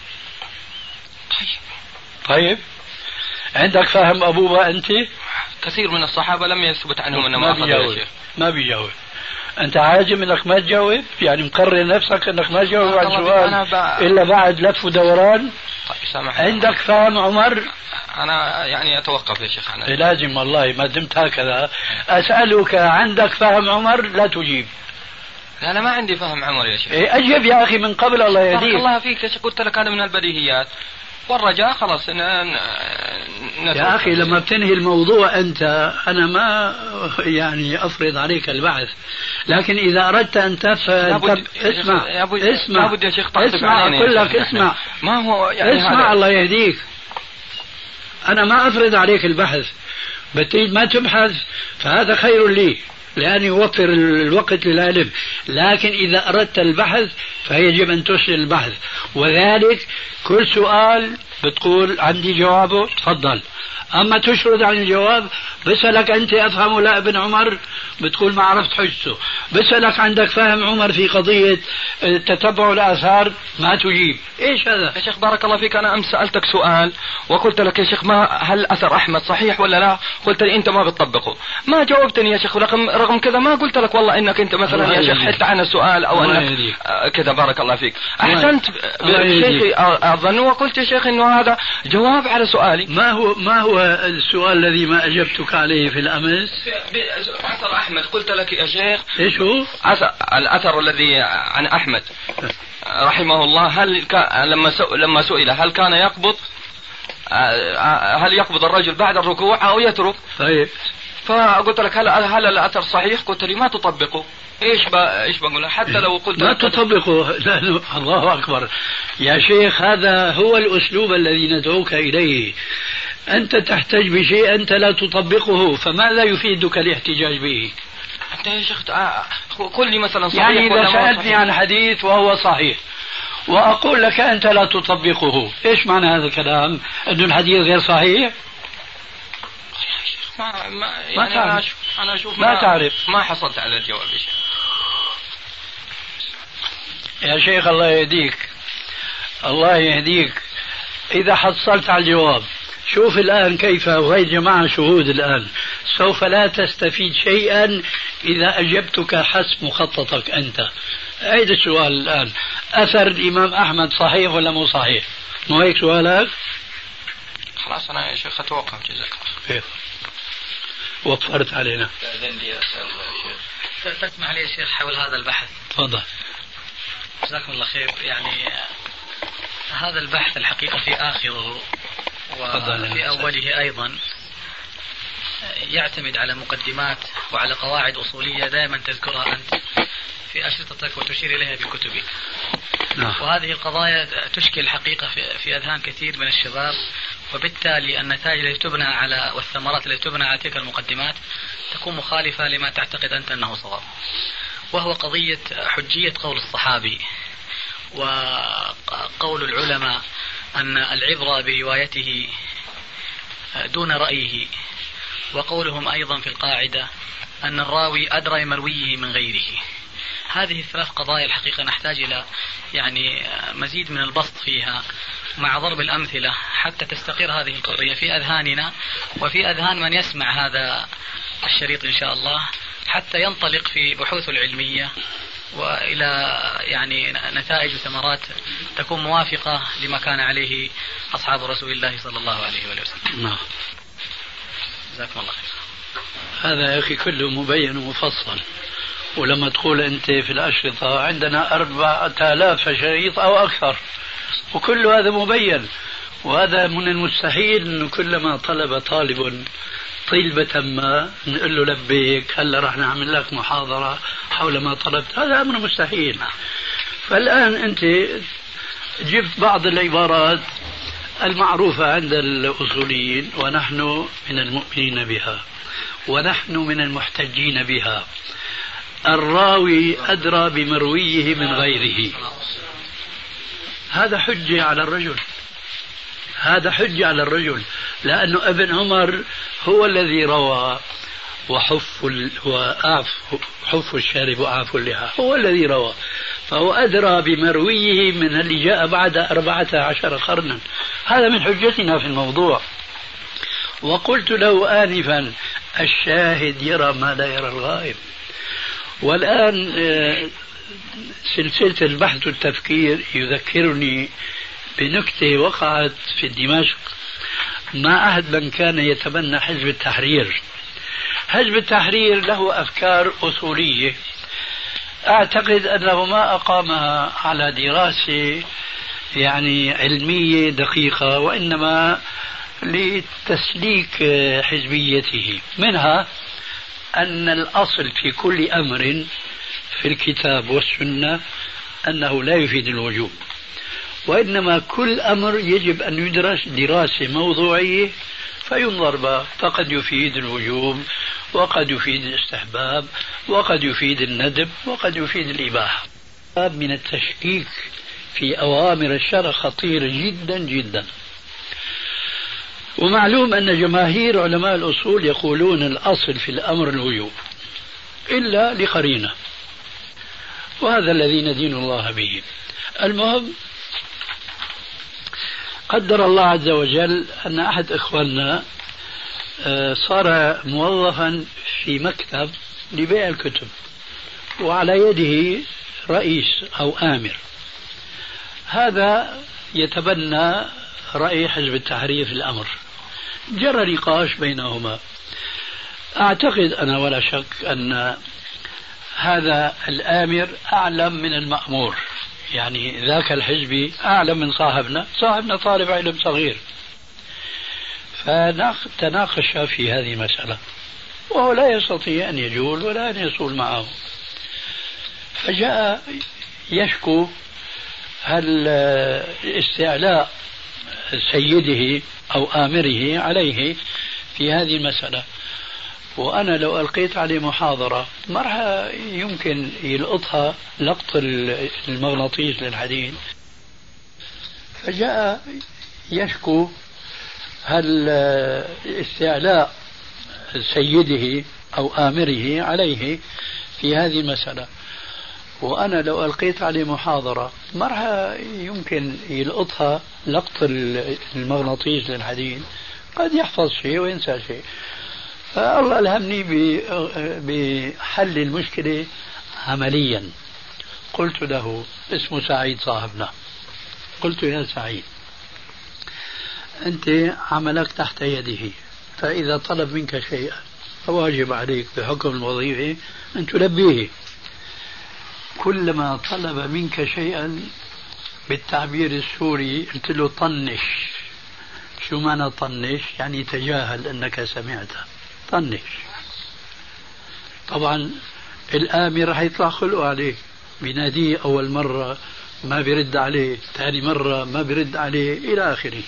طيب عندك فهم أبوه أنت؟ كثير من الصحابة لم يثبت عنهم أنهم ما بيجاوب. ما بيجاوب. أنت عاجم أنك ما تجاوب؟ يعني مقرر نفسك أنك ما تجاوب عن سؤال إلا بعد لف ودوران؟ طيب عندك فهم عمر؟ أنا يعني أتوقف يا شيخ. أنا لازم والله ما دمت هكذا أسألك عندك فهم عمر لا تجيب. لا أنا ما عندي فهم عمر يا شيخ. أجب يا أخي من قبل الله يهديك. بارك الله فيك يا شيخ، قلت لك هذا من البديهيات والرجاء خلاص يا أخي لما بتنهي الموضوع أنت أنا ما يعني أفرض عليك البحث، لكن إذا أردت أن تفهم اسمع يا شيخ اسمع أقول لك اسمع ما هو يعني اسمع الله يهديك. أنا ما أفرض عليك البحث، بتريد ما تبحث فهذا خير لي لأن يوفر الوقت للعلم، لكن إذا أردت البحث فيجب أن ترسل البحث، وذلك كل سؤال بتقول عندي جوابه تفضل، أما تشرد عن الجواب بسألك أنت أفهم لا ابن عمر بتقول ما عرفت حجته، بسألك عندك فهم عمر في قضية تتبع الآثار ما تجيب. إيش هذا يا شيخ؟ بارك الله فيك، أنا أمس سألتك سؤال وقلت لك يا شيخ ما هل أثر أحمد صحيح ولا لا؟ قلت لي أنت ما بتطبقه، ما جاوبتني يا شيخ، رغم كذا ما قلت لك والله إنك أنت مثلا يا شيخ حتى عن السؤال أو أنك كذا. بارك الله فيك، أحسنت شيخي أظن، وقلت يا شيخ إنه هذا جواب على سؤالي. ما هو السؤال الذي ما أجبتك عليه في الأمس؟ أثر أحمد قلت لك يا شيخ إيش هو؟ الأثر الذي عن أحمد رحمه الله، هل لما سئل هل كان يقبض الرجل بعد الركوع أو يترك؟ طيب فقلت لك هل الأثر صحيح؟ قلت لي ما تطبقه. ايش بقول حتى لو قلت ما تطبقه؟ الله أكبر يا شيخ، هذا هو الأسلوب الذي ندعوك إليه. أنت تحتج بشيء أنت لا تطبقه، فماذا يفيدك الاحتجاج به؟ أنت يا شيخ قل لي مثلا صحيح يعني إذا سألتني عن حديث وهو صحيح وأقول لك أنت لا تطبقه، إيش معنى هذا الكلام؟ أن الحديث غير صحيح؟ ما تعرف. أنا أشوف ما تعرف، ما حصلت على الجواب يا شيخ. يا شيخ الله يهديك، الله يهديك. إذا حصلت على الجواب شوف الآن كيف، وهي جماعة شهود الآن، سوف لا تستفيد شيئا إذا أجبتك حسب مخططك أنت. أعيد السؤال الآن، أثر الإمام أحمد صحيح ولا مو صحيح؟ مو هيك سؤالك؟ خلاص أنا يا شيخ أتوقف، جزاك الله. وفرت علينا. تأذن لي أسأل شيخ. تسمح لي يا شيخ حول هذا البحث؟ تفضل. جزاكم الله خير. يعني هذا البحث الحقيقة في آخره وفي أوله أيضا يعتمد على مقدمات وعلى قواعد أصولية دائما تذكرها أنت في أشرطتك وتشير إليها في كتبك. وهذه القضايا تشكل حقيقة في أذهان كثير من الشباب، وبالتالي النتائج التي تبنى على والثمرات التي تبنى على تلك المقدمات تكون مخالفة لما تعتقد أنت أنه صواب، وهو قضية حجية قول الصحابي وقول العلماء أن العبرة بروايته دون رأيه، وقولهم أيضا في القاعدة أن الراوي أدرى مرويه من غيره. هذه الثلاث قضايا الحقيقة نحتاج إلى يعني مزيد من البسط فيها مع ضرب الأمثلة حتى تستقر هذه القضية في أذهاننا وفي أذهان من يسمع هذا الشريط إن شاء الله، حتى ينطلق في بحوثه العلمية وإلى يعني نتائج وثمرات تكون موافقة لما كان عليه أصحاب رسول الله صلى الله عليه وسلم. نعم. جزاكم الله خير. هذا يا أخي كله مبين ومفصل، ولما تقول أنت في الأشرطة عندنا 4000 شريط أو أكثر، وكل هذا مبين، وهذا من المستحيل أنه كلما طلب طالب طلبة ما نقول له لبيك هلا راح نعمل لك محاضرة حول ما طلبت، هذا أمر مستحيل. فالآن أنت جبت بعض العبارات المعروفة عند الأصوليين، ونحن من المؤمنين بها ونحن من المحتجين بها. الراوي أدرى بمرويه من غيره، هذا حجة على الرجل، هذا حجة على الرجل، لأنه ابن عمر هو الذي روى وحف الشارب وأعف اللحى، هو الذي روى، فهو أدرى بمرويه من اللي جاء بعد 14 قرنا. هذا من حجتنا في الموضوع. وقلت له آنفا الشاهد يرى ما لا يرى الغائب. والآن سلسلة البحث والتفكير يذكرني بنكتة وقعت في دمشق مع أحد من كان يتبنى حزب التحرير. حزب التحرير له أفكار أصولية أعتقد أنه ما أقامها على دراسة يعني علمية دقيقة، وإنما لتسليك حزبيته. منها أن الأصل في كل أمر في الكتاب والسنة أنه لا يفيد الوجوب، وإنما كل أمر يجب أن يدرس دراسة موضوعية فينظر به، فقد يفيد الوجوب وقد يفيد الاستحباب وقد يفيد الندب وقد يفيد الإباحة. من التشكيك في أوامر الشرع خطير جدا جدا. ومعلوم أن جماهير علماء الأصول يقولون الأصل في الأمر الوجوب إلا لقرينة، وهذا الذي ندين الله به. المهم قدر الله عز وجل أن أحد إخواننا صار موظفا في مكتب لبيع الكتب، وعلى يده رئيس أو آمر، هذا يتبنى رأي حزب التحرير في الأمر. جرى نقاش بينهما. أعتقد أنا ولا شك أن هذا الآمر أعلم من المأمور، يعني ذاك الحزبي أعلم من صاحبنا طالب علم صغير. فتناقش في هذه المسألة وهو لا يستطيع أن يجول ولا أن يصول معه، فجاء يشكو هل استعلاء سيده أو آمره عليه في هذه المسألة. وأنا لو ألقيت عليه محاضرة ما راح يمكن يلقطها لقط المغناطيس للحديد. فجاء يشكو هل استعلاء سيده أو آمره عليه في هذه المسألة، وأنا لو ألقيت عليه محاضرة ما راح يمكن يلقطها لقط المغناطيس للحديد، قد يحفظ شيء وينسى شيء. فالله ألهمني بحل المشكلة عمليا. قلت له، اسمه سعيد صاحبنا، قلت يا سعيد أنت عملك تحت يده، فإذا طلب منك شيئا فواجب عليك بحكم الوظيفة أن تلبيه. كلما طلب منك شيئا بالتعبير السوري قلت له طنش. شو معنى طنش؟ يعني تجاهل أنك سمعته، طنش. طبعا الآمر راح يطلع خلقه عليه، بيناديه أول مرة ما بيرد عليه، ثاني مرة ما بيرد عليه، إلى آخره.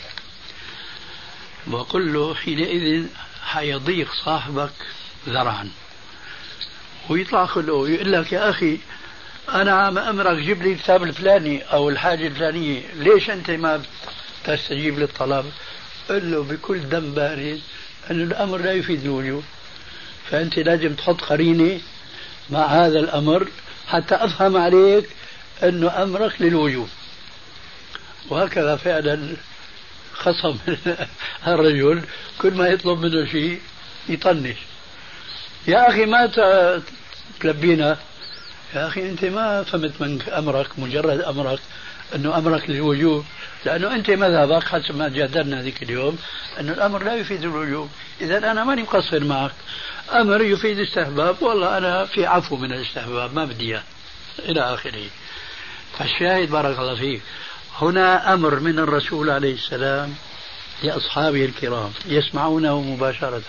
بقول له حينئذ حيضيق صاحبك ذرعا ويطلع خلقه، يقول لك يا أخي أنا عم أمرك جيب لي الكتاب الفلاني أو الحاجة الفلانية، ليش أنت ما تستجيب للطلب؟ قل له بكل دم بارد أن الأمر لا يفيد الوجوب، فأنت لازم تحط قرينة مع هذا الأمر حتى أفهم عليك أنه أمرك للوجوب. وهكذا فعلا خصم الرجل كل ما يطلب منه شيء يطنش. يا أخي ما تلبينا، يا أخي أنت ما فهمت من أمرك، مجرد أمرك أنه أمرك للوجوب، لأنه أنت مذهبك حسب ما جادلنا ذيك اليوم أنه الأمر لا يفيد الوجوب. إذا أنا ماني مقصر معك، أمر يفيد الاستحباب، والله أنا في عفو من الاستحباب ما بدي إياه، إلى آخره. فالشاهد بارك الله فيك، هنا أمر من الرسول عليه السلام لأصحابه الكرام يسمعونه مباشرة،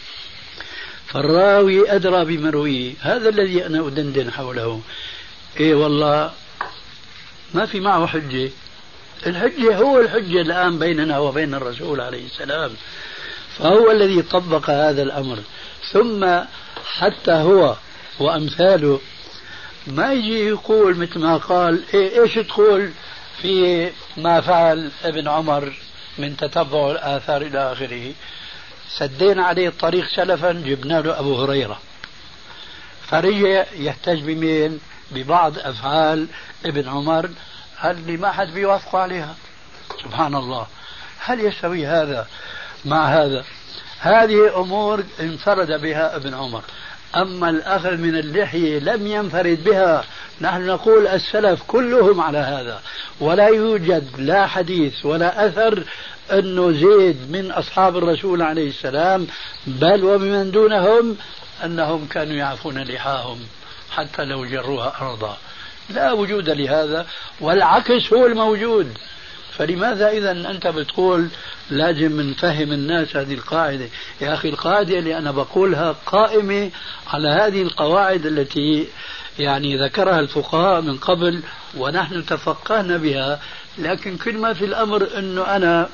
فالراوي أدرى بمرويه، هذا الذي أنا أدندن حوله. إيه والله ما في معه حجة، الحجة هو الحجة الآن بيننا وبين الرسول عليه السلام، فهو الذي طبق هذا الأمر. ثم حتى هو وأمثاله ما يجي يقول مثل ما قال إيش تقول في ما فعل ابن عمر من تتبع الآثار إلى آخره. سدينا عليه الطريق سلفا، جبنا له أبو هريرة، فرجع يحتج بمين؟ ببعض أفعال ابن عمر اللي ما حد بيوافق عليها. سبحان الله، هل يستوي هذا مع هذا؟ هذه أمور انفرد بها ابن عمر، أما الأخذ من اللحية لم ينفرد بها. نحن نقول السلف كلهم على هذا، ولا يوجد لا حديث ولا أثر أنه زيد من أصحاب الرسول عليه السلام بل ومن دونهم أنهم كانوا يعفون لحاهم حتى لو جروها أرضا، لا وجود لهذا، والعكس هو الموجود. فلماذا إذا أنت بتقول لازم نفهم الناس هذه القاعدة؟ يا أخي القاعدة اللي أنا بقولها قائمة على هذه القواعد التي يعني ذكرها الفقهاء من قبل ونحن تفقهنا بها، لكن كل ما في الأمر أنه أنا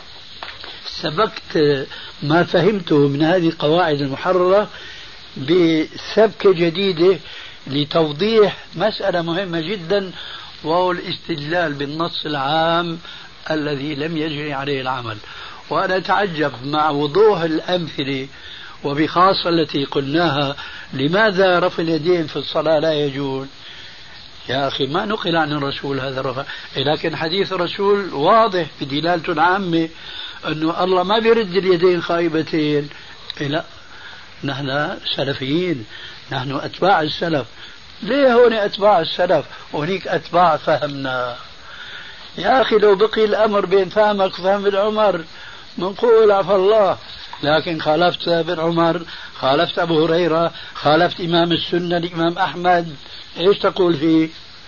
سبقت ما فهمته من هذه القواعد المحررة بسبكة جديدة لتوضيح مسألة مهمة جدا، وهو الاستدلال بالنص العام الذي لم يجري عليه العمل. وأنا أتعجب مع وضوح الأمثلة وبخاصة التي قلناها، لماذا رفع اليدين في الصلاة لا يجوز؟ يا أخي ما نقل عن الرسول هذا الرفع، لكن حديث الرسول واضح بدلالته العامة أنه الله ما بيرد اليدين خائبتين. لا، نحن سلفيين، نحن أتباع السلف. ليه هون أتباع السلف وهنيك أتباع فهمنا؟ يا أخي لو بقي الأمر بين فهمك وفهم ابن عمر منقول عفى الله، لكن خالفت ابن عمر، خالفت أبو هريرة، خالفت إمام السنة الإمام أحمد، إيش تقول فيه؟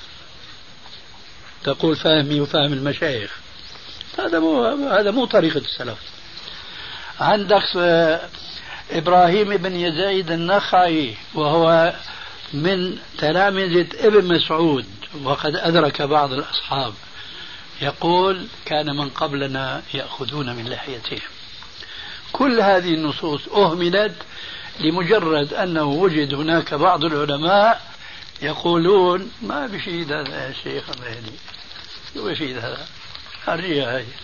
تقول فهمي وفهم المشايخ. هذا مو طريقة السلف. عندك إبراهيم بن يزيد النخعي وهو من تلامذة ابن مسعود وقد أدرك بعض الأصحاب، يقول كان من قبلنا يأخذون من لحيتهم. كل هذه النصوص أهملت لمجرد أنه وجد هناك بعض العلماء يقولون ما بشيد هذا يا شيخ المهدي، شو بشيد هذا؟ أرجيها هاي.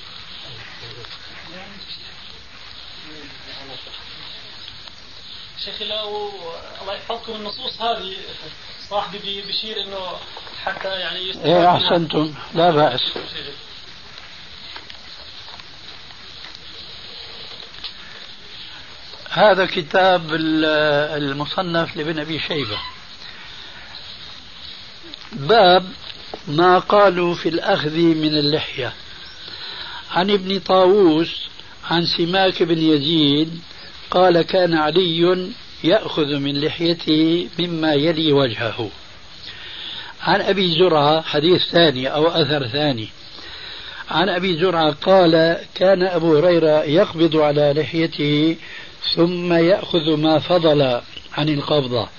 شيخي لو الله يحفظكم النصوص هذه صاحبي بيشير انه حتى يعني ايه احسنتم، لا بأس. هذا كتاب المصنف لابن أبي شيبة، باب ما قالوا في الأخذ من اللحية. عن ابن طاووس عن سماك بن يزيد قال كان علي يأخذ من لحيته مما يلي وجهه. عن أبي زرعة حديث ثاني أو أثر ثاني عن أبي زرعة قال كان أبو هريرة يقبض على لحيته ثم يأخذ ما فضل عن القبضة.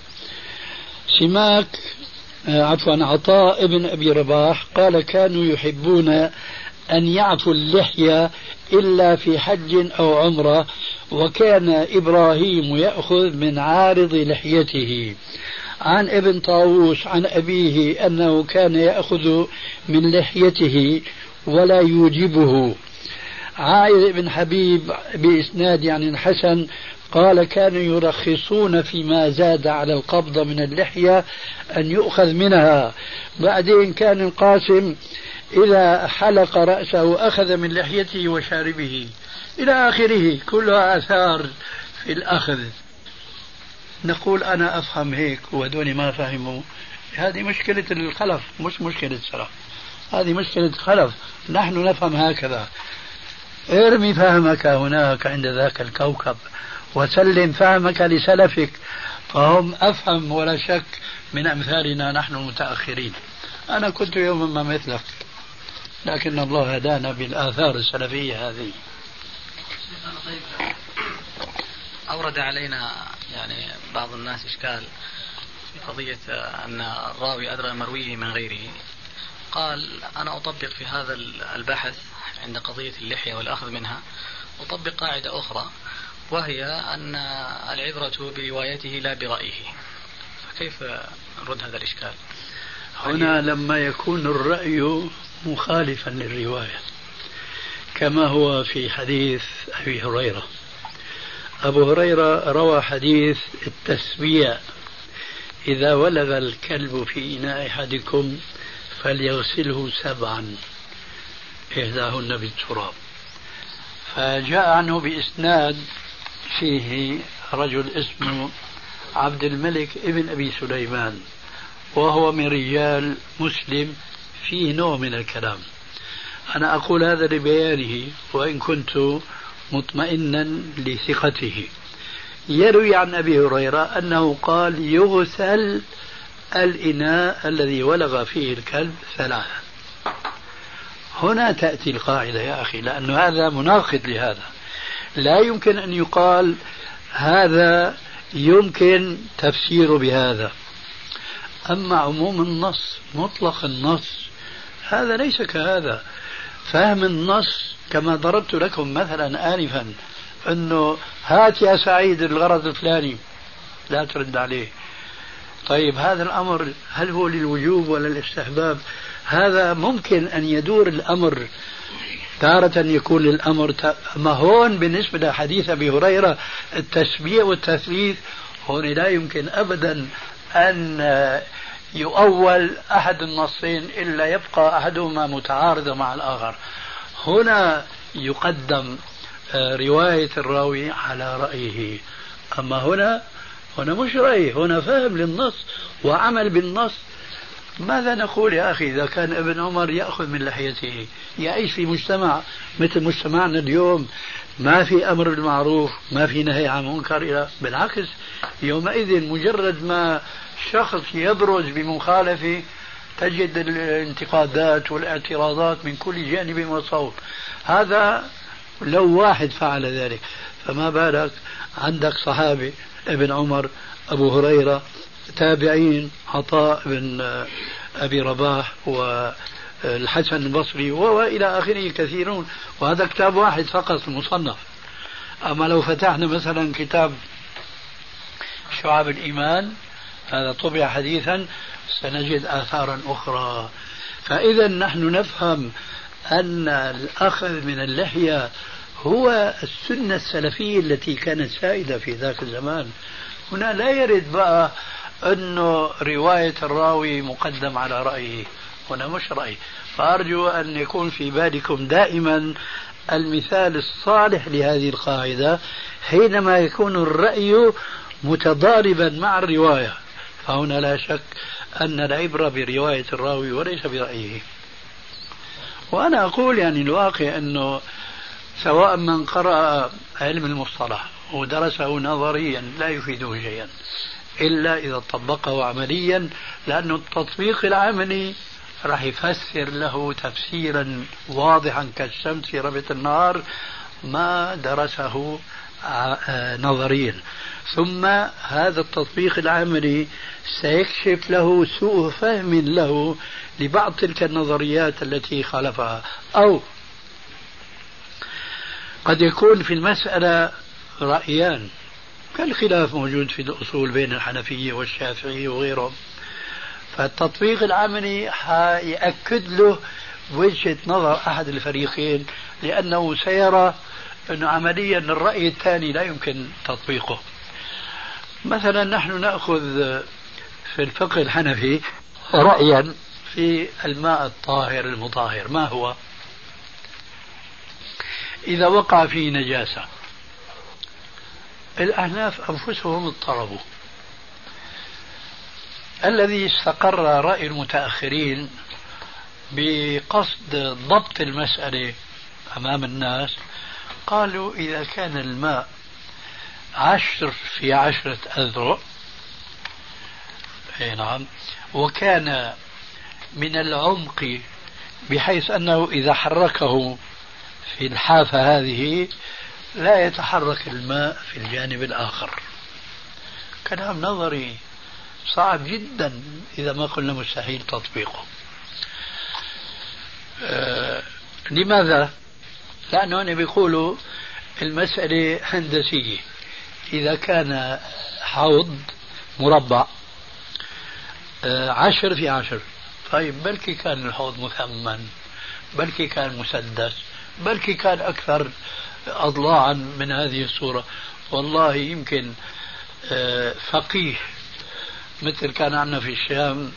عطاء ابن أبي رباح قال كانوا يحبون أن يعفوا اللحية إلا في حج أو عمرة، وكان إبراهيم يأخذ من عارض لحيته. عن ابن طاووس عن أبيه أنه كان يأخذ من لحيته ولا يوجبه. عائذ بن حبيب بإسناد عن الحسن قال كانوا يرخصون فيما زاد على القبضة من اللحية أن يؤخذ منها. بعدين كان القاسم إذا حلق رأسه أخذ من لحيته وشاربه إلى آخره، كلها آثار في الأخذ. نقول أنا أفهم هيك وهدول ما فهموا. هذه مشكلة الخلف، مش مشكلة سلف، هذه مشكلة خلف. نحن نفهم هكذا. ارمي فهمك هناك عند ذاك الكوكب وسلم فهمك لسلفك، فهم أفهم ولا شك من أمثالنا نحن المتأخرين. أنا كنت يوما ما مثلك، لكن الله هدانا بالآثار السلفية هذه. أورد علينا يعني بعض الناس إشكال في قضية أن الراوي أدرى مرويه من غيره. قال أنا أطبق في هذا البحث عند قضية اللحية والأخذ منها أطبق قاعدة أخرى، وهي أن العبرة بروايته لا برأيه. فكيف نرد هذا الإشكال؟ هنا لما يكون الرأي مخالفا للرواية كما هو في حديث أبي هريرة. أبو هريرة روى حديث التسبيع: إذا ولغ الكلب في إناء أحدكم فليغسله 7 إحداهن بالتراب. فجاء عنه بإسناد فيه رجل اسمه عبد الملك ابن أبي سليمان، وهو من رجال مسلم، فيه نوع من الكلام. أنا أقول هذا لبيانه وإن كنت مطمئنا لثقته. يروي عن أبي هريرة أنه قال يغسل الإناء الذي ولغ فيه الكلب 3. هنا تأتي القاعدة يا أخي، لأن هذا مناقض لهذا. لا يمكن أن يقال هذا يمكن تفسيره بهذا. أما عموم النص، مطلق النص، هذا ليس كهذا. فهم النص كما ضربت لكم مثلا آنفا أنه هات يا سعيد الغرض الفلاني، لا ترد عليه. طيب هذا الأمر هل هو للوجوب ولا الاستحباب؟ هذا ممكن أن يدور الأمر، تارة يكون الأمر ما هون بالنسبة لحديث أبي هريرة التسبيح والتثليث، هون لا يمكن أبدا أن يؤول أحد النصين إلا يبقى أحدهما متعارضا مع الآخر. هنا يقدم رواية الراوي على رأيه. أما هنا مش رأي، هنا فهم للنص وعمل بالنص. ماذا نقول يا أخي إذا كان ابن عمر يأخذ من لحيته، يعيش في مجتمع مثل مجتمعنا اليوم، ما في أمر بالمعروف، ما في نهي عن منكر، بالعكس يومئذ مجرد ما شخص يبرز بمخالفة تجد الانتقادات والاعتراضات من كل جانب وصوب. هذا لو واحد فعل ذلك، فما بالك عندك صحابي ابن عمر، أبو هريرة، تابعين عطاء بن أبي رباح والحسن البصري وإلى آخره كثيرون، وهذا كتاب واحد فقط المصنف. أما لو فتحنا مثلا كتاب شعب الإيمان، هذا طبع حديثا، سنجد آثارا أخرى. فإذا نحن نفهم أن الأخذ من اللحية هو السنة السلفية التي كانت سائدة في ذاك الزمان. هنا لا يرد بقى أنه رواية الراوي مقدم على رأيه، هنا مش رأي. فأرجو أن يكون في بالكم دائما المثال الصالح لهذه القاعدة حينما يكون الرأي متضاربا مع الرواية، فهنا لا شك أن العبرة برواية الراوي وليس برأيه. وأنا أقول يعني الواقع أنه سواء من قرأ علم المصطلح ودرسه نظريا لا يفيده شيئا إلا إذا طبقه عمليا، لأن التطبيق العملي راح يفسر له تفسيرا واضحا كالشمس في ربيع النهار ما درسه نظريا. ثم هذا التطبيق العملي سيكشف له سوء فهم له لبعض تلك النظريات التي خالفها، أو قد يكون في المسألة رأيان كالخلاف موجود في الأصول بين الحنفية والشافعية وغيرهم، فالتطبيق العملي يأكد له وجهة نظر أحد الفريقين، لأنه سيرى أن عمليا الرأي الثاني لا يمكن تطبيقه. مثلا نحن نأخذ في الفقه الحنفي رأيا في الماء الطاهر المطهر، ما هو؟ إذا وقع فيه نجاسة الأحناف أنفسهم اضطربوا. الذي استقر رأي المتأخرين بقصد ضبط المسألة أمام الناس قالوا إذا كان الماء 10 في 10 أذرع، نعم، وكان من العمق بحيث أنه إذا حركه في الحافة هذه لا يتحرك الماء في الجانب الآخر. كلام نظري صعب جدا إذا ما قلنا مستحيل تطبيقه. لماذا؟ لأنه هنا بيقولوا المسألة هندسية. إذا كان حوض مربع 10 في 10، طيب بلكي كان الحوض مثمن، بلكي كان مسدس، بلكي كان أكثر أضلاعا من هذه الصورة. والله يمكن فقيه مثل كان عندنا في الشام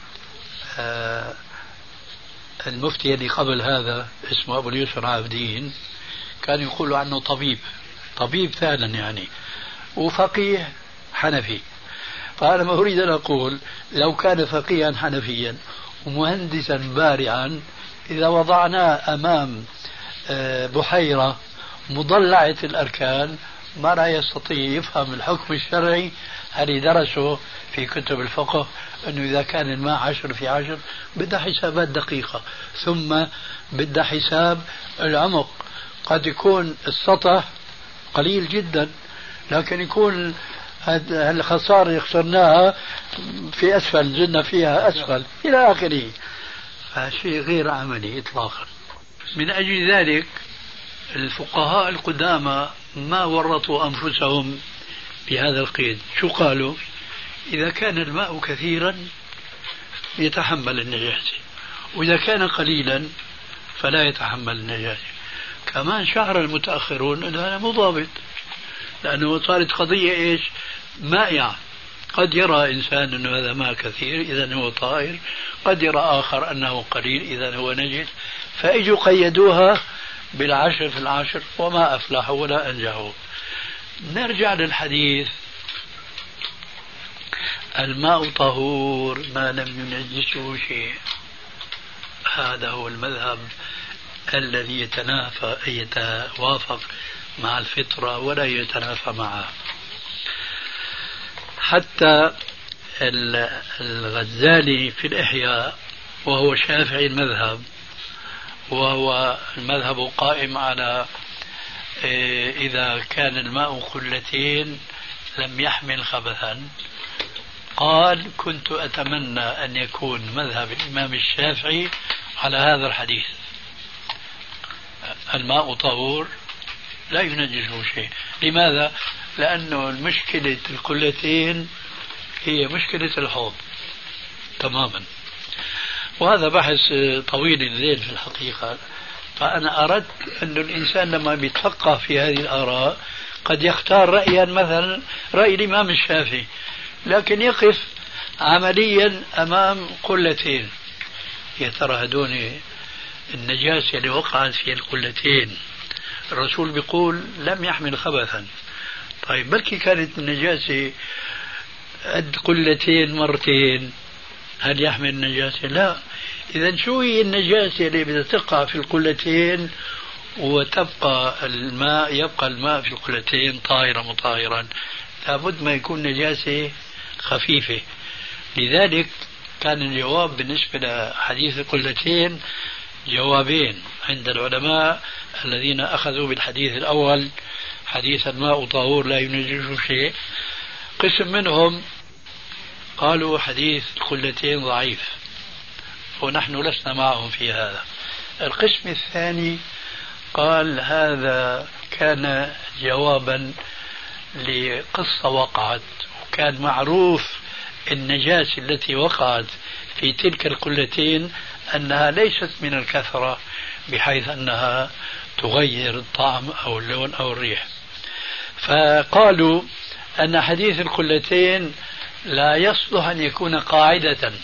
المفتي اللي قبل هذا اسمه أبو اليسر عابدين، كان يقول عنه طبيب فعلا يعني، وفقيه حنفي. فأنا ما أريد أن أقول لو كان فقيها حنفيا ومهندسا بارعا، إذا وضعناه أمام بحيرة مضلعة الأركان ما لا يستطيع يفهم الحكم الشرعي الذي درسه في كتب الفقه، أنه إذا كان الماء 10 في 10 بدها حسابات دقيقة، ثم بدها حساب العمق. قد يكون السطح قليل جدا لكن يكون الخسارة اللي خسرناها في أسفل، زلنا فيها أسفل إلى آخره، فشيء غير عملي إطلاقا. من أجل ذلك الفقهاء القدامى ما ورطوا أنفسهم بهذا القيد. شو قالوا؟ إذا كان الماء كثيرا يتحمل النجاسة، وإذا كان قليلا فلا يتحمل النجاسة. كمان شعر المتأخرون أن هذا مضابط، لأنه صارت قضية إيش؟ مائعة. قد يرى إنسان أنه هذا ماء كثير إذا هو طائر، قد يرى آخر أنه قليل إذا هو نجس، فإجوا قيدوها 10 في 10 وما أفلحوا ولا أنجحوا. نرجع للحديث، الماء طهور ما لم ينجسه شيء. هذا هو المذهب الذي يتوافق مع الفطرة ولا يتنافى معها. حتى الغزالي في الإحياء وهو شافعي المذهب، وهو المذهب قائم على إذا كان الماء قلتين لم يحمل خبثا، قال كنت أتمنى أن يكون مذهب الإمام الشافعي على هذا الحديث، الماء طهور لا ينجسه شيء. لماذا؟ لأنه المشكلة القلتين هي مشكلة الحوض تماما، وهذا بحث طويل الليل في الحقيقة. فأنا أردت أن الإنسان لما بيتفقه في هذه الآراء قد يختار رأيا مثلا رأي الإمام الشافعي، لكن يقف عمليا أمام قلتين، يا ترى هدول النجاسة اللي وقعت في القلتين الرسول بيقول لم يحمل خبثا، طيب بلكي كانت النجاسة قد قلتين مرتين، هل يحمل النجاسة؟ لا. إذا شو هي النجاسة اللي بدها تقع في القلتين وتبقى الماء، يبقى الماء في القلتين طاهرا مطهرا؟ لابد ما يكون نجاسة خفيفة. لذلك كان الجواب بالنسبة لحديث القلتين جوابين عند العلماء الذين أخذوا بالحديث الأول، حديث الماء طهور لا ينجس شيء. قسم منهم قالوا حديث القلتين ضعيف ونحن لسنا معهم في هذا. القسم الثاني قال هذا كان جوابا لقصة وقعت، وكان معروف النجاسة التي وقعت في تلك القلتين أنها ليست من الكثرة بحيث أنها تغير الطعم أو اللون أو الريح. فقالوا أن حديث القلتين لا يصلح أن يكون قاعدة.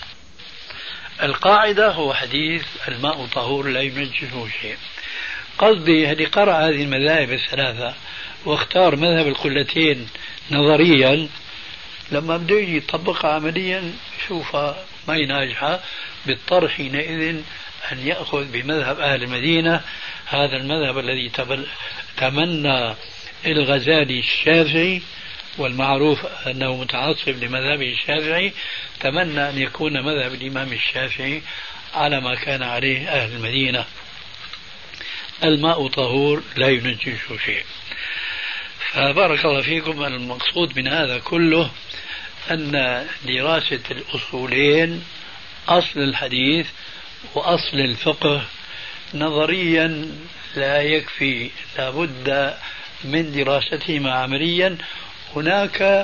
القاعدة هو حديث الماء طهور لا ينجسه شيء. قصدي اللي قرأ هذه المذاهب الثلاثة واختار مذهب القلتين نظريا، لما بده يجي يطبقها عمليا شوفها ما هي ناجحة، بالطرح حينئذ أن يأخذ بمذهب أهل المدينة، هذا المذهب الذي تمنى الغزالي الشافعي، والمعروف أنه متعصب لمذهبه الشافعي، تمنى أن يكون مذهب الإمام الشافعي على ما كان عليه أهل المدينة، الماء طهور لا ينجس شيء. فبارك الله فيكم. المقصود من هذا كله أن دراسة الأصولين، أصل الحديث وأصل الفقه، نظريا لا يكفي، لابد من دراستهما عمليا. هناك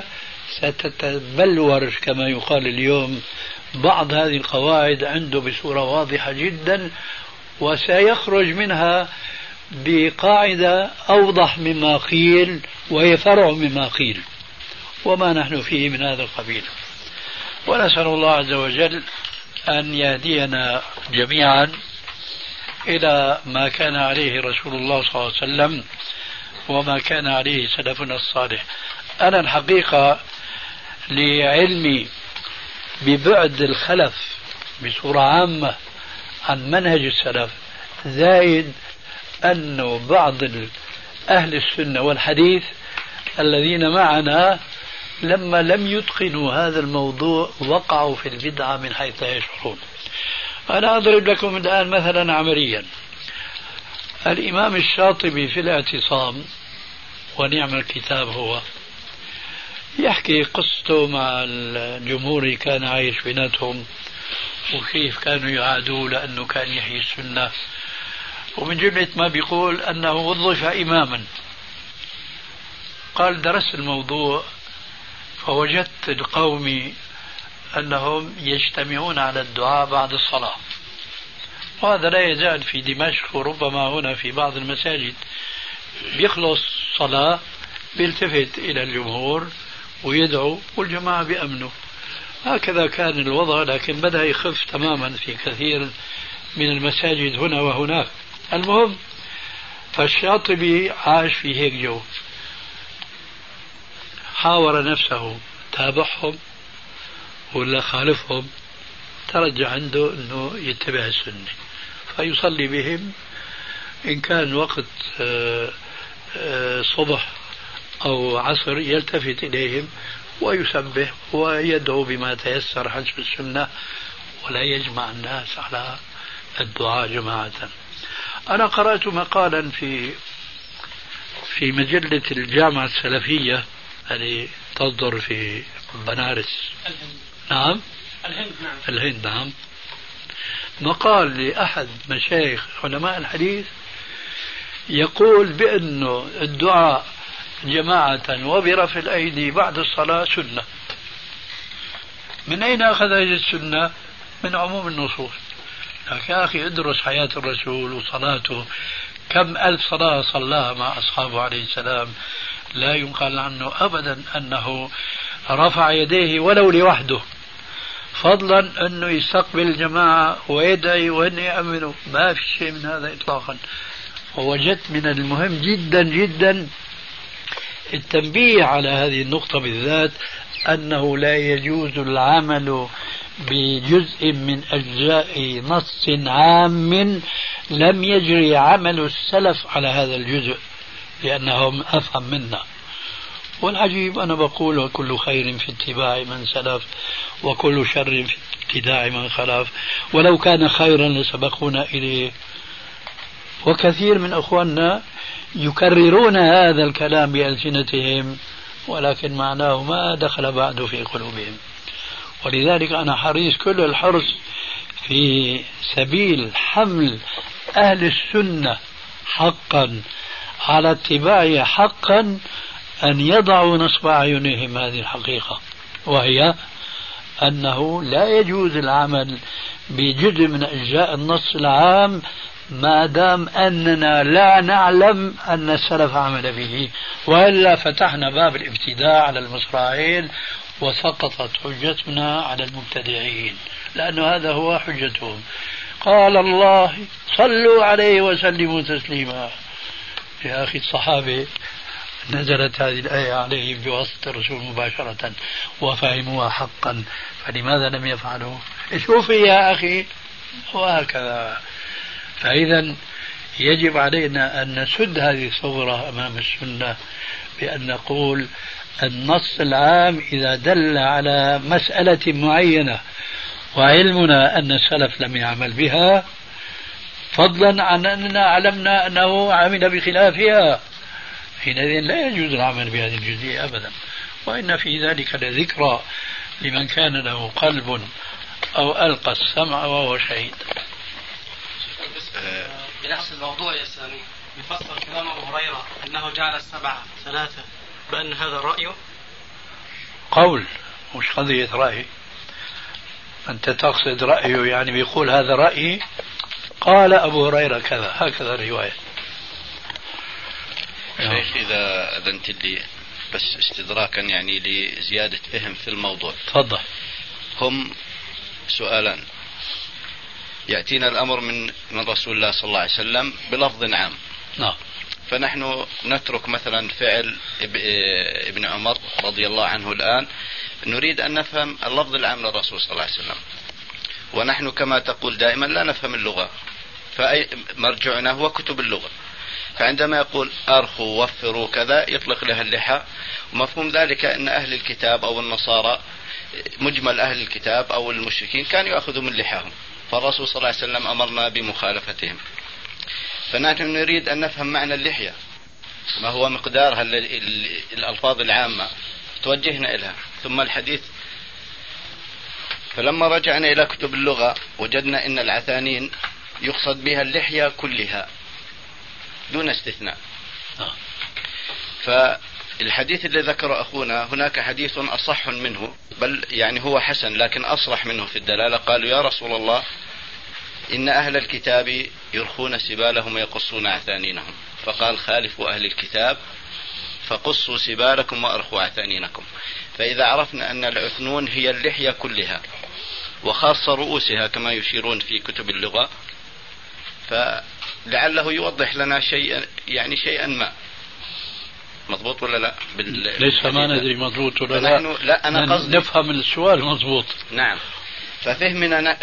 ستتبلور كما يقال اليوم بعض هذه القواعد عنده بصورة واضحة جدا، وسيخرج منها بقاعدة أوضح مما قيل وهي فرع مما قيل، وما نحن فيه من هذا القبيل. ونسأل الله عز وجل أن يهدينا جميعا إلى ما كان عليه رسول الله صلى الله عليه وسلم وما كان عليه سلفنا الصالح. أنا الحقيقة لعلمي ببعد الخلف بصورة عامة عن منهج السلف، زايد أنه بعض أهل السنة والحديث الذين معنا لما لم يتقنوا هذا الموضوع وقعوا في البدعة من حيث لا يشعرون. أنا أضرب لكم الآن مثلا عمليا. الإمام الشاطبي في الاعتصام، ونعم الكتاب هو، يحكي قصته مع الجمهور اللي كان عايش بيناتهم وكيف كانوا يعادوا لأنه كان يحيي السنة، ومن جملة ما بيقول أنه وظف إماما. قال درست الموضوع فوجدت القوم أنهم يجتمعون على الدعاء بعد الصلاة، وهذا لا يزال في دمشق وربما هنا في بعض المساجد. بيخلص صلاة بيلتفت إلى الجمهور ويدعو والجماعة بأمنه. هكذا كان الوضع، لكن بدأ يخف تماما في كثير من المساجد هنا وهناك. المهم، فالشاطبي عاش في هيك جو، حاور نفسه تابعهم ولا خالفهم، ترجع عنده أنه يتبع السنة فيصلي بهم، إن كان وقت صبح أو عصر يلتفت إليهم ويسبح ويدعو بما تيسر حسب السنة، ولا يجمع الناس على الدعاء جماعة. أنا قرأت مقالا في مجلة الجامعة السلفية التي تصدر في بنارس. نعم، الهند. نعم، مقال لأحد مشايخ علماء الحديث يقول بأنه الدعاء جماعة وبرفع الأيدي بعد الصلاة سنة. من أين أخذ هذه السنة؟ من عموم النصوص. لكن يا أخي ادرس حياة الرسول وصلاته، كم ألف صلاة صلاها مع أصحابه عليه السلام، لا ينقل عنه أبدا أنه رفع يديه ولو لوحده، فضلا أنه يستقبل الجماعة ويدعي وأن يأمنوا، ما في شيء من هذا إطلاقا. ووجدت من المهم جدا جدا التنبيه على هذه النقطة بالذات، أنه لا يجوز العمل بجزء من أجزاء نص عام لم يجري عمل السلف على هذا الجزء لأنهم أفهم منا. والعجيب أنا بقول وكل خير في اتباع من سلف وكل شر في ابتداع من خلف، ولو كان خيرا لسبقونا إليه. وكثير من أخواننا يكررون هذا الكلام بألسنتهم ولكن معناه ما دخل بعد في قلوبهم. ولذلك أنا حريص كل الحرص في سبيل حمل أهل السنة حقا على اتباعها حقا أن يضعوا نصب أعينهم هذه الحقيقة، وهي أنه لا يجوز العمل بجزء من أجزاء النص العام ما دام أننا لا نعلم أن السلف عمل به، وإلا فتحنا باب الابتداع على المصراعين وسقطت حجتنا على المبتدعين، لأن هذا هو حجتهم. قال الله صلوا عليه وسلموا تسليما. يا أخي الصحابة نزلت هذه الآية عليهم بواسطة الرسول مباشرة وفهموها حقا، فلماذا لم يفعلوا؟ شوفي يا أخي. وهكذا. فإذا يجب علينا أن نسد هذه الثغرة أمام السنة بأن نقول النص العام إذا دل على مسألة معينة وعلمنا أن السلف لم يعمل بها، فضلا عن أننا علمنا أنه عمل بخلافها، حينئذ لا يجوز العمل بهذه الجزئية أبدا. وإن في ذلك لذكرى لمن كان له قلب أو ألقى السمع وهو شهيد. بنفس الموضوع يا سامي بفسر كلام أبو هريرة أنه جعل السبعة ثلاثة بأن هذا رأيه قول مش قضية رأي. أنت تقصد رأيه يعني بيقول هذا رأيي، قال أبو هريرة كذا، هكذا الرواية. شيخ إذا أذنت لي بس استدراكا يعني لزيادة فهم في الموضوع. تفضل. هم سؤالان، يأتينا الأمر من رسول الله صلى الله عليه وسلم بلفظ عام. نعم. فنحن نترك مثلا فعل ابن عمر رضي الله عنه الآن، نريد أن نفهم اللفظ العام للرسول صلى الله عليه وسلم، ونحن كما تقول دائما لا نفهم اللغة، فمرجعنا هو كتب اللغة. فعندما يقول أرخوا وفروا كذا يطلق لها اللحى، ومفهوم ذلك أن أهل الكتاب أو النصارى مجمل أهل الكتاب أو المشركين كانوا يأخذوا من لحاهم، فالرسول صلى الله عليه وسلم أمرنا بمخالفتهم. فنحن نريد أن نفهم معنى اللحية، ما هو مقدارها الألفاظ العامة توجهنا إليها، ثم الحديث. فلما رجعنا إلى كتب اللغة وجدنا أن العثانين يقصد بها اللحية كلها دون استثناء. فالحديث اللي ذكر أخونا هناك حديث أصح منه، بل يعني هو حسن لكن أصرح منه في الدلالة. قالوا يا رسول الله إن أهل الكتاب يرخون سبالهم ويقصون عثانينهم، فقال خالفوا أهل الكتاب فقصوا سبالكم وأرخوا عثانينكم. فإذا عرفنا أن العثنون هي اللحية كلها وخاصة رؤوسها كما يشيرون في كتب اللغة، فلعله يوضح لنا شيئا يعني شيئا ما. مضبوط ولا لا؟ ليس ما ندري مضبوط ولا لا. لا أنا قصدي نفهم السؤال مضبوط. نعم. ففهمنا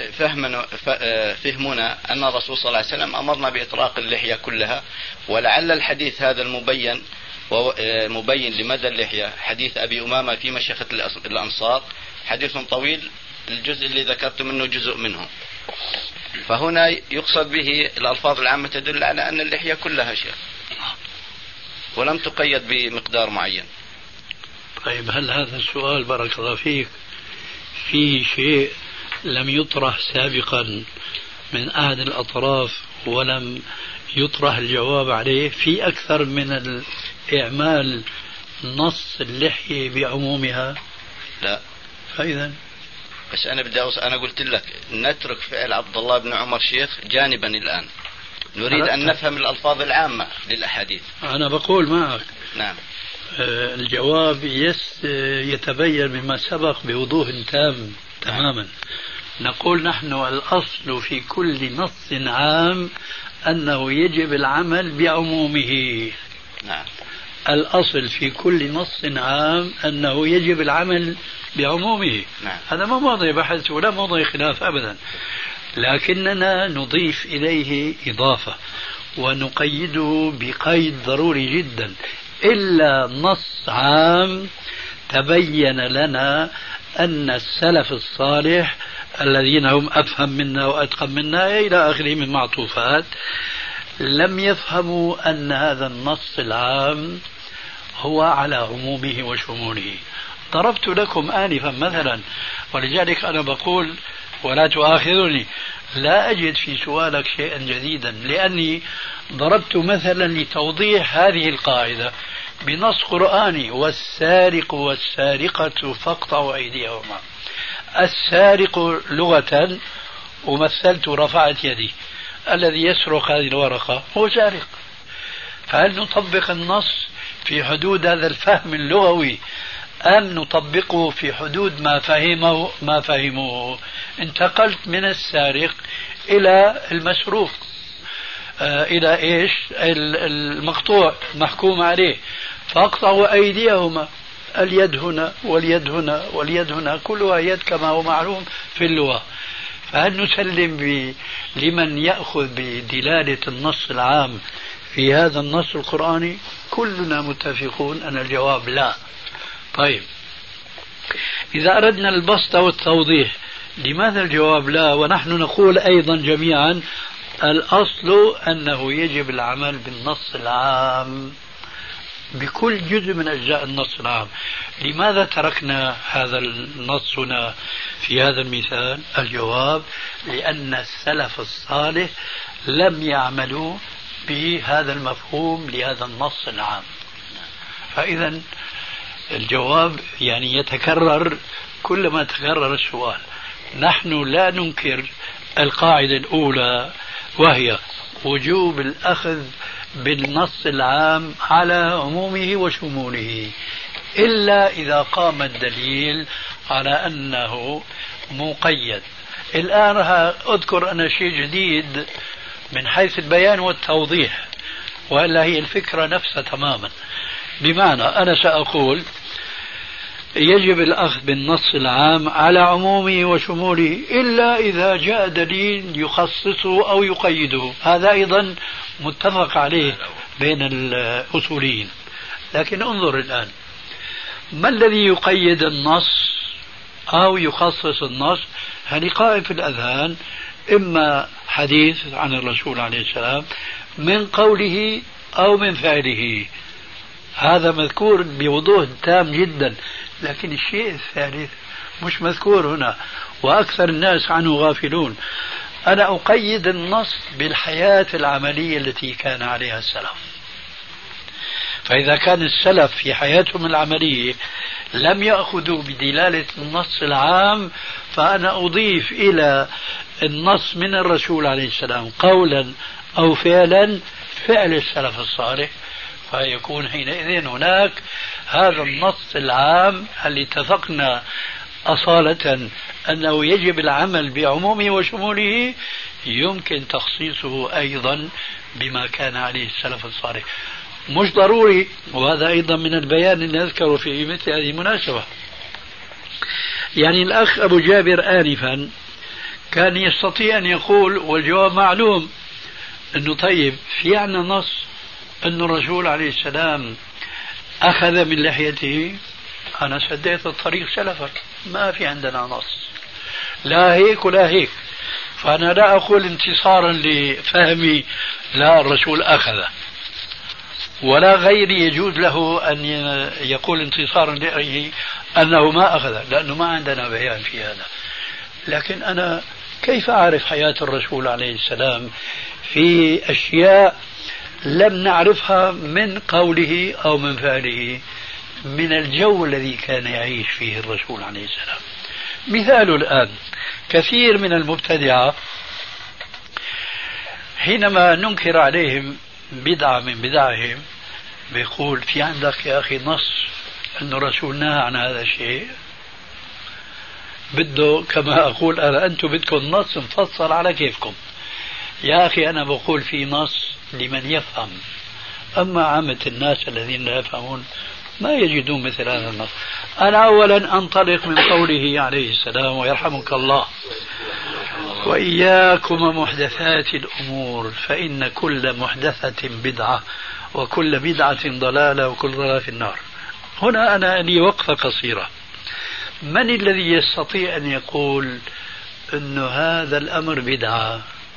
أن الرسول صلى الله عليه وسلم أمرنا بإطراق اللحية كلها، ولعل الحديث هذا المبين مبين لمدى اللحية حديث أبي أمامة في مشيخة الأنصار، حديث طويل، الجزء اللي ذكرت منه جزء منه. فهنا يقصد به الألفاظ العامة تدل على أن اللحية كلها شيء، ولم تقيد بمقدار معين. طيب هل هذا السؤال بارك الله فيك فيه شيء لم يطرح سابقا من أحد الأطراف ولم يطرح الجواب عليه؟ في أكثر من الإعمال نص اللحية بعمومها؟ لا. فإذا بس أنا قلت لك نترك فعل عبد الله بن عمر شيخ جانبا الآن، نريد أن نفهم الألفاظ العامة للأحاديث. أنا بقول معك. نعم. الجواب يتبين مما سبق بوضوح تام تماما. نقول نحن الأصل في كل نص عام أنه يجب العمل بعمومه. نعم. الأصل في كل نص عام أنه يجب العمل بعمومه. نعم. هذا ما موضع بحث ولا موضع خلاف أبدا، لكننا نضيف إليه إضافة ونقيده بقيد ضروري جدا. إلا نص عام تبين لنا أن السلف الصالح الذين هم أفهم منا وأتقن منا إلى آخره من معطوفات لم يفهموا أن هذا النص العام هو على عمومه وشموله. ضربت لكم آنفا مثلا، ولذلك أنا بقول ولا تؤاخذني لا أجد في سؤالك شيئا جديدا، لأني ضربت مثلا لتوضيح هذه القاعدة بنص قرآني: والسارق والسارقة فاقطعوا أيديهما. السارق لغة ومثلت رفعت يدي، الذي يسرق هذه الورقة هو سارق. فهل نطبق النص في حدود هذا الفهم اللغوي أم نطبقه في حدود ما فهموه؟ انتقلت من السارق إلى المسروق، إلى إيش؟ المقطوع محكوم عليه. فاقطعوا أيديهما، اليد هنا واليد هنا واليد هنا، كلها يد كما هو معلوم في اللغة. فهل نسلم لمن يأخذ بدلالة النص العام في هذا النص القرآني؟ كلنا متفقون أن الجواب لا. طيب، إذا أردنا البسط والتوضيح لماذا الجواب لا، ونحن نقول أيضا جميعا الأصل أنه يجب العمل بالنص العام بكل جزء من أجزاء النص العام؟ لماذا تركنا هذا النص هنا في هذا المثال؟ الجواب: لأن السلف الصالح لم يعملوا بهذا المفهوم لهذا النص العام. فإذا الجواب يعني يتكرر كلما تكرر السؤال. نحن لا ننكر القاعدة الأولى وهي وجوب الأخذ بالنص العام على عمومه وشموله، إلا إذا قام الدليل على أنه مقيد. الآن أذكر أنا شيء جديد من حيث البيان والتوضيح، وإلا هي الفكرة نفسها تماما. بمعنى أنا سأقول يجب الأخذ بالنص العام على عمومه وشموله إلا إذا جاء دليل يخصصه أو يقيده. هذا أيضا متفق عليه بين الأصوليين. لكن انظر الآن، ما الذي يقيد النص أو يخصص النص؟ هذه قائم في الأذهان، إما حديث عن الرسول عليه السلام من قوله أو من فعله، هذا مذكور بوضوح تام جدا. لكن الشيء الثالث مش مذكور هنا، وأكثر الناس عنه غافلون. أنا أقيد النص بالحياة العملية التي كان عليها السلف. فإذا كان السلف في حياتهم العملية لم يأخذوا بدلالة النص العام، فأنا أضيف إلى النص من الرسول عليه السلام قولا أو فعلا فعل السلف الصالح، فيكون حينئذ هناك هذا النص العام اللي اتفقنا أصالة أنه يجب العمل بعمومه وشموله، يمكن تخصيصه أيضا بما كان عليه السلف الصالح. مش ضروري، وهذا أيضا من البيان اللي نذكره في مثل هذه المناسبة. يعني الأخ أبو جابر آنفا كان يستطيع أن يقول والجواب معلوم أنه طيب في عنا نص أن الرسول عليه السلام أخذ من لحيته. أنا سديت الطريق سلفا، ما في عندنا نص لا هيك ولا هيك. فأنا لا أقول انتصارا لفهمي لا الرسول أخذ، ولا غيري يجوز له أن يقول انتصارا لرأيه أنه ما أخذ، لأنه ما عندنا بيان في هذا. لكن أنا كيف أعرف حياة الرسول عليه السلام في أشياء لم نعرفها من قوله أو من فعله، من الجو الذي كان يعيش فيه الرسول عليه السلام. مثال الآن كثير من المبتدعة حينما ننكر عليهم بدعة من بدعهم بيقول في عندك يا أخي نص أن الرسول نهى عن هذا الشيء؟ بده كما أقول أنا أنتم بدكم نص مفصل على كيفكم. يا أخي أنا بقول في نص لمن يفهم، أما عامة الناس الذين لا يفهمون ما يجدون مثل هذا النص. أنا أولا أنطلق من قوله عليه السلام ويرحمك الله: وإياكم محدثات الأمور فإن كل محدثة بدعة وكل بدعة ضلالة وكل ضلالة في النار. هنا أنا لي وقفة قصيرة. من الذي يستطيع أن يقول أن هذا الأمر بدعة؟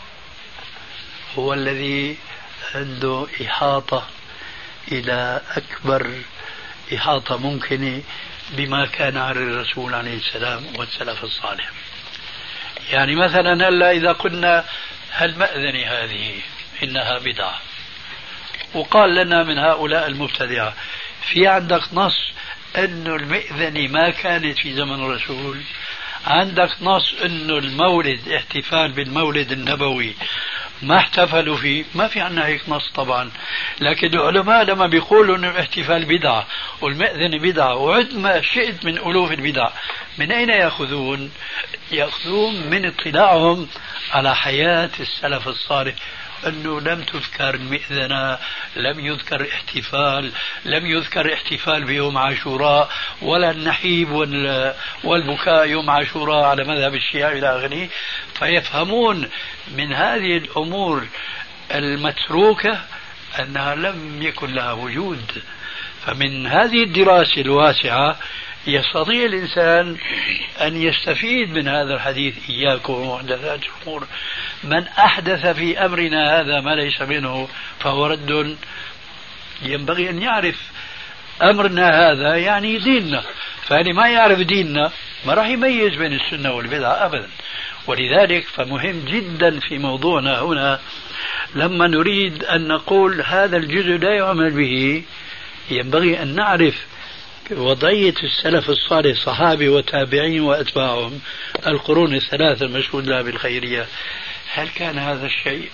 هو الذي عنده إحاطة إلى أكبر إحاطة ممكنة بما كان على الرسول عليه السلام والسلف الصالح. يعني مثلا هلا إذا قلنا هالمأذنة هذه إنها بدعة وقال لنا من هؤلاء المبتدعة: في عندك نص أنه المئذنة ما كانت في زمن الرسول؟ عندك نص أنه المولد احتفال بالمولد النبوي ما احتفلوا فيه؟ ما في عنا هيك نص طبعا. لكن العلماء لما بيقولوا أنه الاحتفال بدعة والمئذنة بدعة وعد ما شئت من ألوف البدع، من أين يأخذون؟ يأخذون من اطلاعهم على حياة السلف الصالح، أنه لم تذكر المئذنة، لم يذكر احتفال، لم يذكر احتفال بيوم عاشوراء، ولا النحيب والبكاء يوم عاشوراء على مذهب الشيعة إلى آخره. فيفهمون من هذه الأمور المتروكة أنها لم يكن لها وجود. فمن هذه الدراسة الواسعة يستطيع الإنسان أن يستفيد من هذا الحديث: إياكم ومحدثات الأمور، من أحدث في أمرنا هذا ما ليس منه فهو رد. ينبغي أن يعرف أمرنا هذا يعني ديننا، فاللي ما يعرف ديننا ما راح يميز بين السنة والبدعة أبدا. ولذلك فمهم جدا في موضوعنا هنا لما نريد أن نقول هذا الجزء لا يعمل به، ينبغي أن نعرف وضعية السلف الصالح، صحابي وتابعين وأتباعهم القرون الثلاثة المشهود لها بالخيرية، هل كان هذا الشيء؟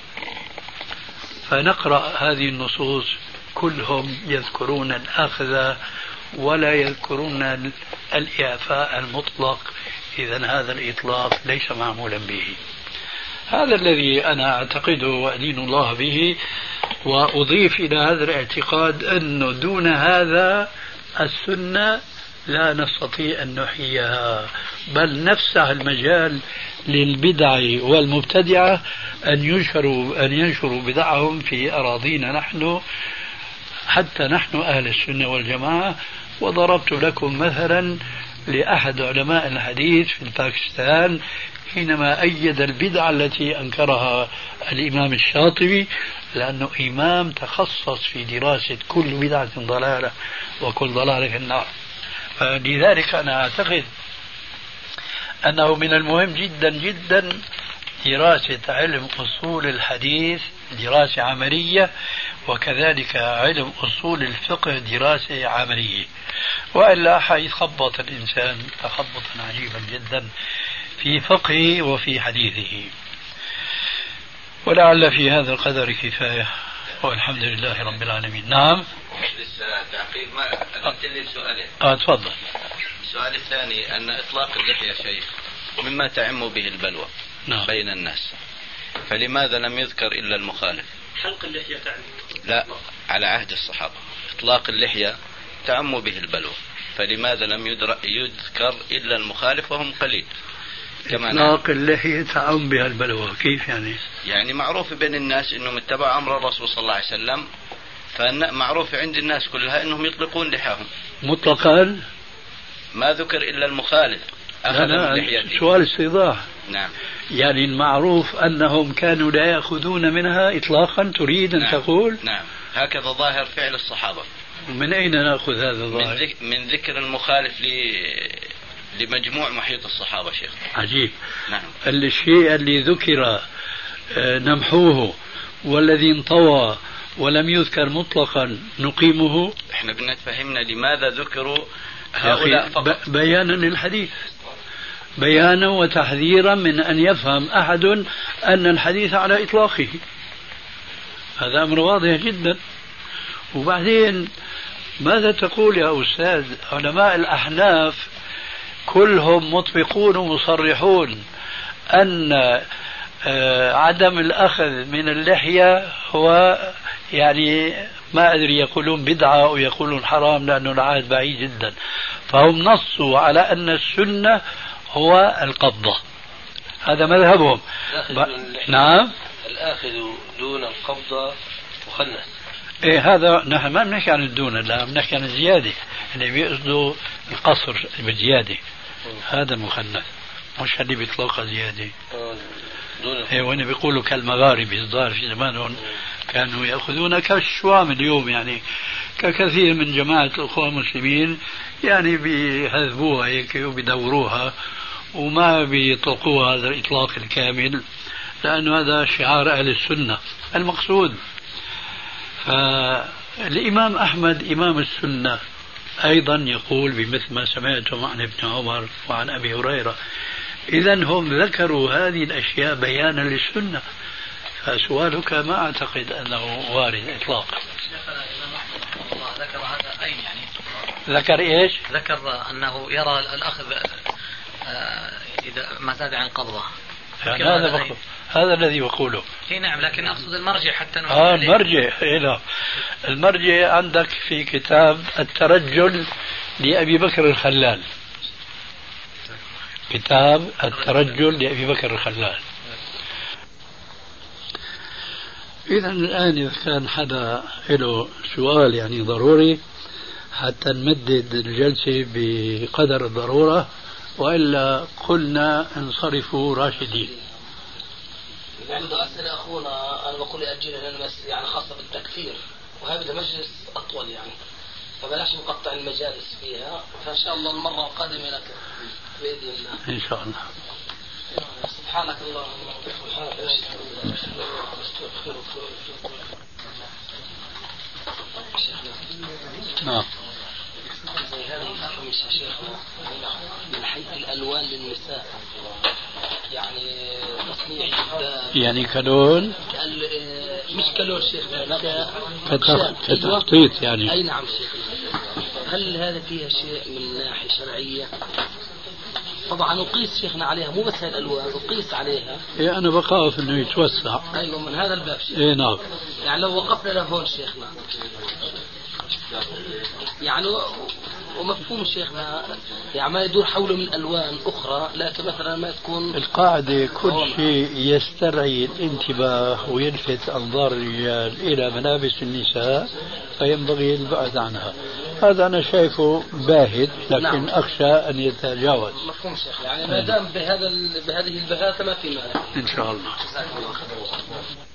فنقرأ هذه النصوص كلهم يذكرون الأخذ ولا يذكرون الإعفاء المطلق. إذن هذا الإطلاق ليس معمولا به. هذا الذي أنا أعتقده وأدين الله به، وأضيف إلى هذا الاعتقاد أنه دون هذا السنة لا نستطيع أن نحييها، بل نفسح المجال للبدع والمبتدعة أن ينشروا بدعهم في أراضينا نحن، حتى نحن أهل السنة والجماعة. وضربت لكم مثلا لأحد علماء الحديث في باكستان حينما أيد البدعة التي أنكرها الإمام الشاطبي، لأنه إمام تخصص في دراسة كل بدعة ضلالة وكل ضلالة في النار. فلذلك أنا أعتقد أنه من المهم جدا جدا دراسة علم أصول الحديث دراسة عملية، وكذلك علم أصول الفقه دراسة عملية، وإلا حيتخبط الإنسان تخبطا عجيبا جدا في فقهه وفي حديثه. ولعل في هذا القدر كفاية، والحمد لله رب العالمين. نعم. تعقيب ما أردت لي سؤالين. تفضل. السؤال الثاني أن إطلاق اللحية شيخ مما تعم به البلوى بين الناس، فلماذا لم يذكر إلا المخالف؟ حلق اللحية تعني؟ لا، على عهد الصحابة إطلاق اللحية تعم به البلوى، فلماذا لم يذكر إلا المخالف وهم قليل؟ إطلاق اللحية تعم بها البلوى كيف يعني؟ يعني معروف بين الناس إنهم اتبعوا أمر الرسول صلى الله عليه وسلم، فمعروف عند الناس كلها إنهم يطلقون لحاهم مطلقا، ما ذكر إلا المخالف أخذ من لحيته. سؤال استيضاح. نعم. يعني المعروف أنهم كانوا لا يأخذون منها إطلاقا، تريد أن تقول؟ نعم، هكذا ظاهر فعل الصحابة. من أين نأخذ هذا الظاهر؟ من ذكر المخالف لمجموع محيط الصحابة شيخ. عجيب. نعم. الشيء اللي ذكر نمحوه، والذي انطوى ولم يذكر مطلقا نقيمه. احنا بدنا تفهمنا لماذا ذكروا هؤلاء فقط. بيانا للحديث، بيانا وتحذيرا من أن يفهم أحد أن الحديث على إطلاقه. هذا أمر واضح جدا. وبعدين ماذا تقول يا أستاذ؟ علماء الأحناف كلهم مطبقون ومصرحون أن عدم الأخذ من اللحية هو يعني ما أدري يقولون بدعة أو يقولون حرام لأنه العهد بعيد جدا. فهم نصوا على أن السنة هو القبضة، هذا مذهبهم. نعم. الآخذ دون القبضة مخنث. إيه هذا نحن ما بنحكي عن الدون، لا بنحكي عن الزيادة اللي بيقصدوا القصر بالزيادة، هذا مخنث مش اللي بيطلقها زيادة. إيه وين بيقولوا كالمغاربة الظاهر في زمانهم كانوا يأخذون كالشوام اليوم، يعني ككثير من جماعة الأخوة المسلمين يعني بيهذبوها هيك وبيدوروها وما بيطلقوها هذا الإطلاق الكامل، لأنه هذا شعار أهل السنة المقصود. فالإمام أحمد إمام السنة أيضا يقول بمثل ما سمعتم عن ابن عمر وعن أبي هريرة. إذن هم ذكروا هذه الأشياء بيانا للسنة، فسؤالك ما أعتقد أنه وارد إطلاقا. ذكر هذا أين يعني؟ ذكر إيش؟ ذكر أنه يرى الأخذ إذا ما زاد عن قبضة. يعني هذا الذي يقوله. اي نعم، لكن أقصد المرجع حتى المرجع. إيه لا. المرجع عندك في كتاب الترجل لأبي بكر الخلال، كتاب الترجل لأبي بكر الخلال. إذا الآن إذا كان حدا له سؤال يعني ضروري حتى نمدد الجلسة بقدر الضرورة، وإلا قلنا انصرفوا راشدين. عنده أسئلة أخونا، أنا بقول أجلها لأن يعني خاصة بالتكفير، وهذا مجلس أطول يعني، فبلاش نقطع المجالس فيها، فإن شاء الله المرة القادمة لك بإذن الله. إن شاء الله. سبحانك اللهم وبحمدك. نعم. زي هذه الخميس يا شيخنا من حيث الألوان للنساء، يعني تصنيع الباب يعني كلون مش كلون شيخنا، كتخطيط يعني. أي نعم شيخنا. هل هذا فيها شيء من ناحية شرعية؟ طبعا نقيس شيخنا عليها، مو بس الألوان نقيس عليها. إيه أنا بخاف إنه يتوسع. أيوة من هذا الباب شيخنا. إيه نعم. يعني لو وقفنا لهون شيخنا يعني ومفهوم شيخنا يعني ما يدور حوله من ألوان أخرى، لكن مثلا ما تكون القاعدة كل شيء يسترعي الانتباه ويلفت أنظار الرجال إلى ملابس النساء فينبغي البعد عنها. هذا أنا شايفه باهت، لكن نعم. أخشى أن يتجاوز. مفهوم شيخ، يعني ما دام بهذه البهاتة ما في مانع. إن شاء الله.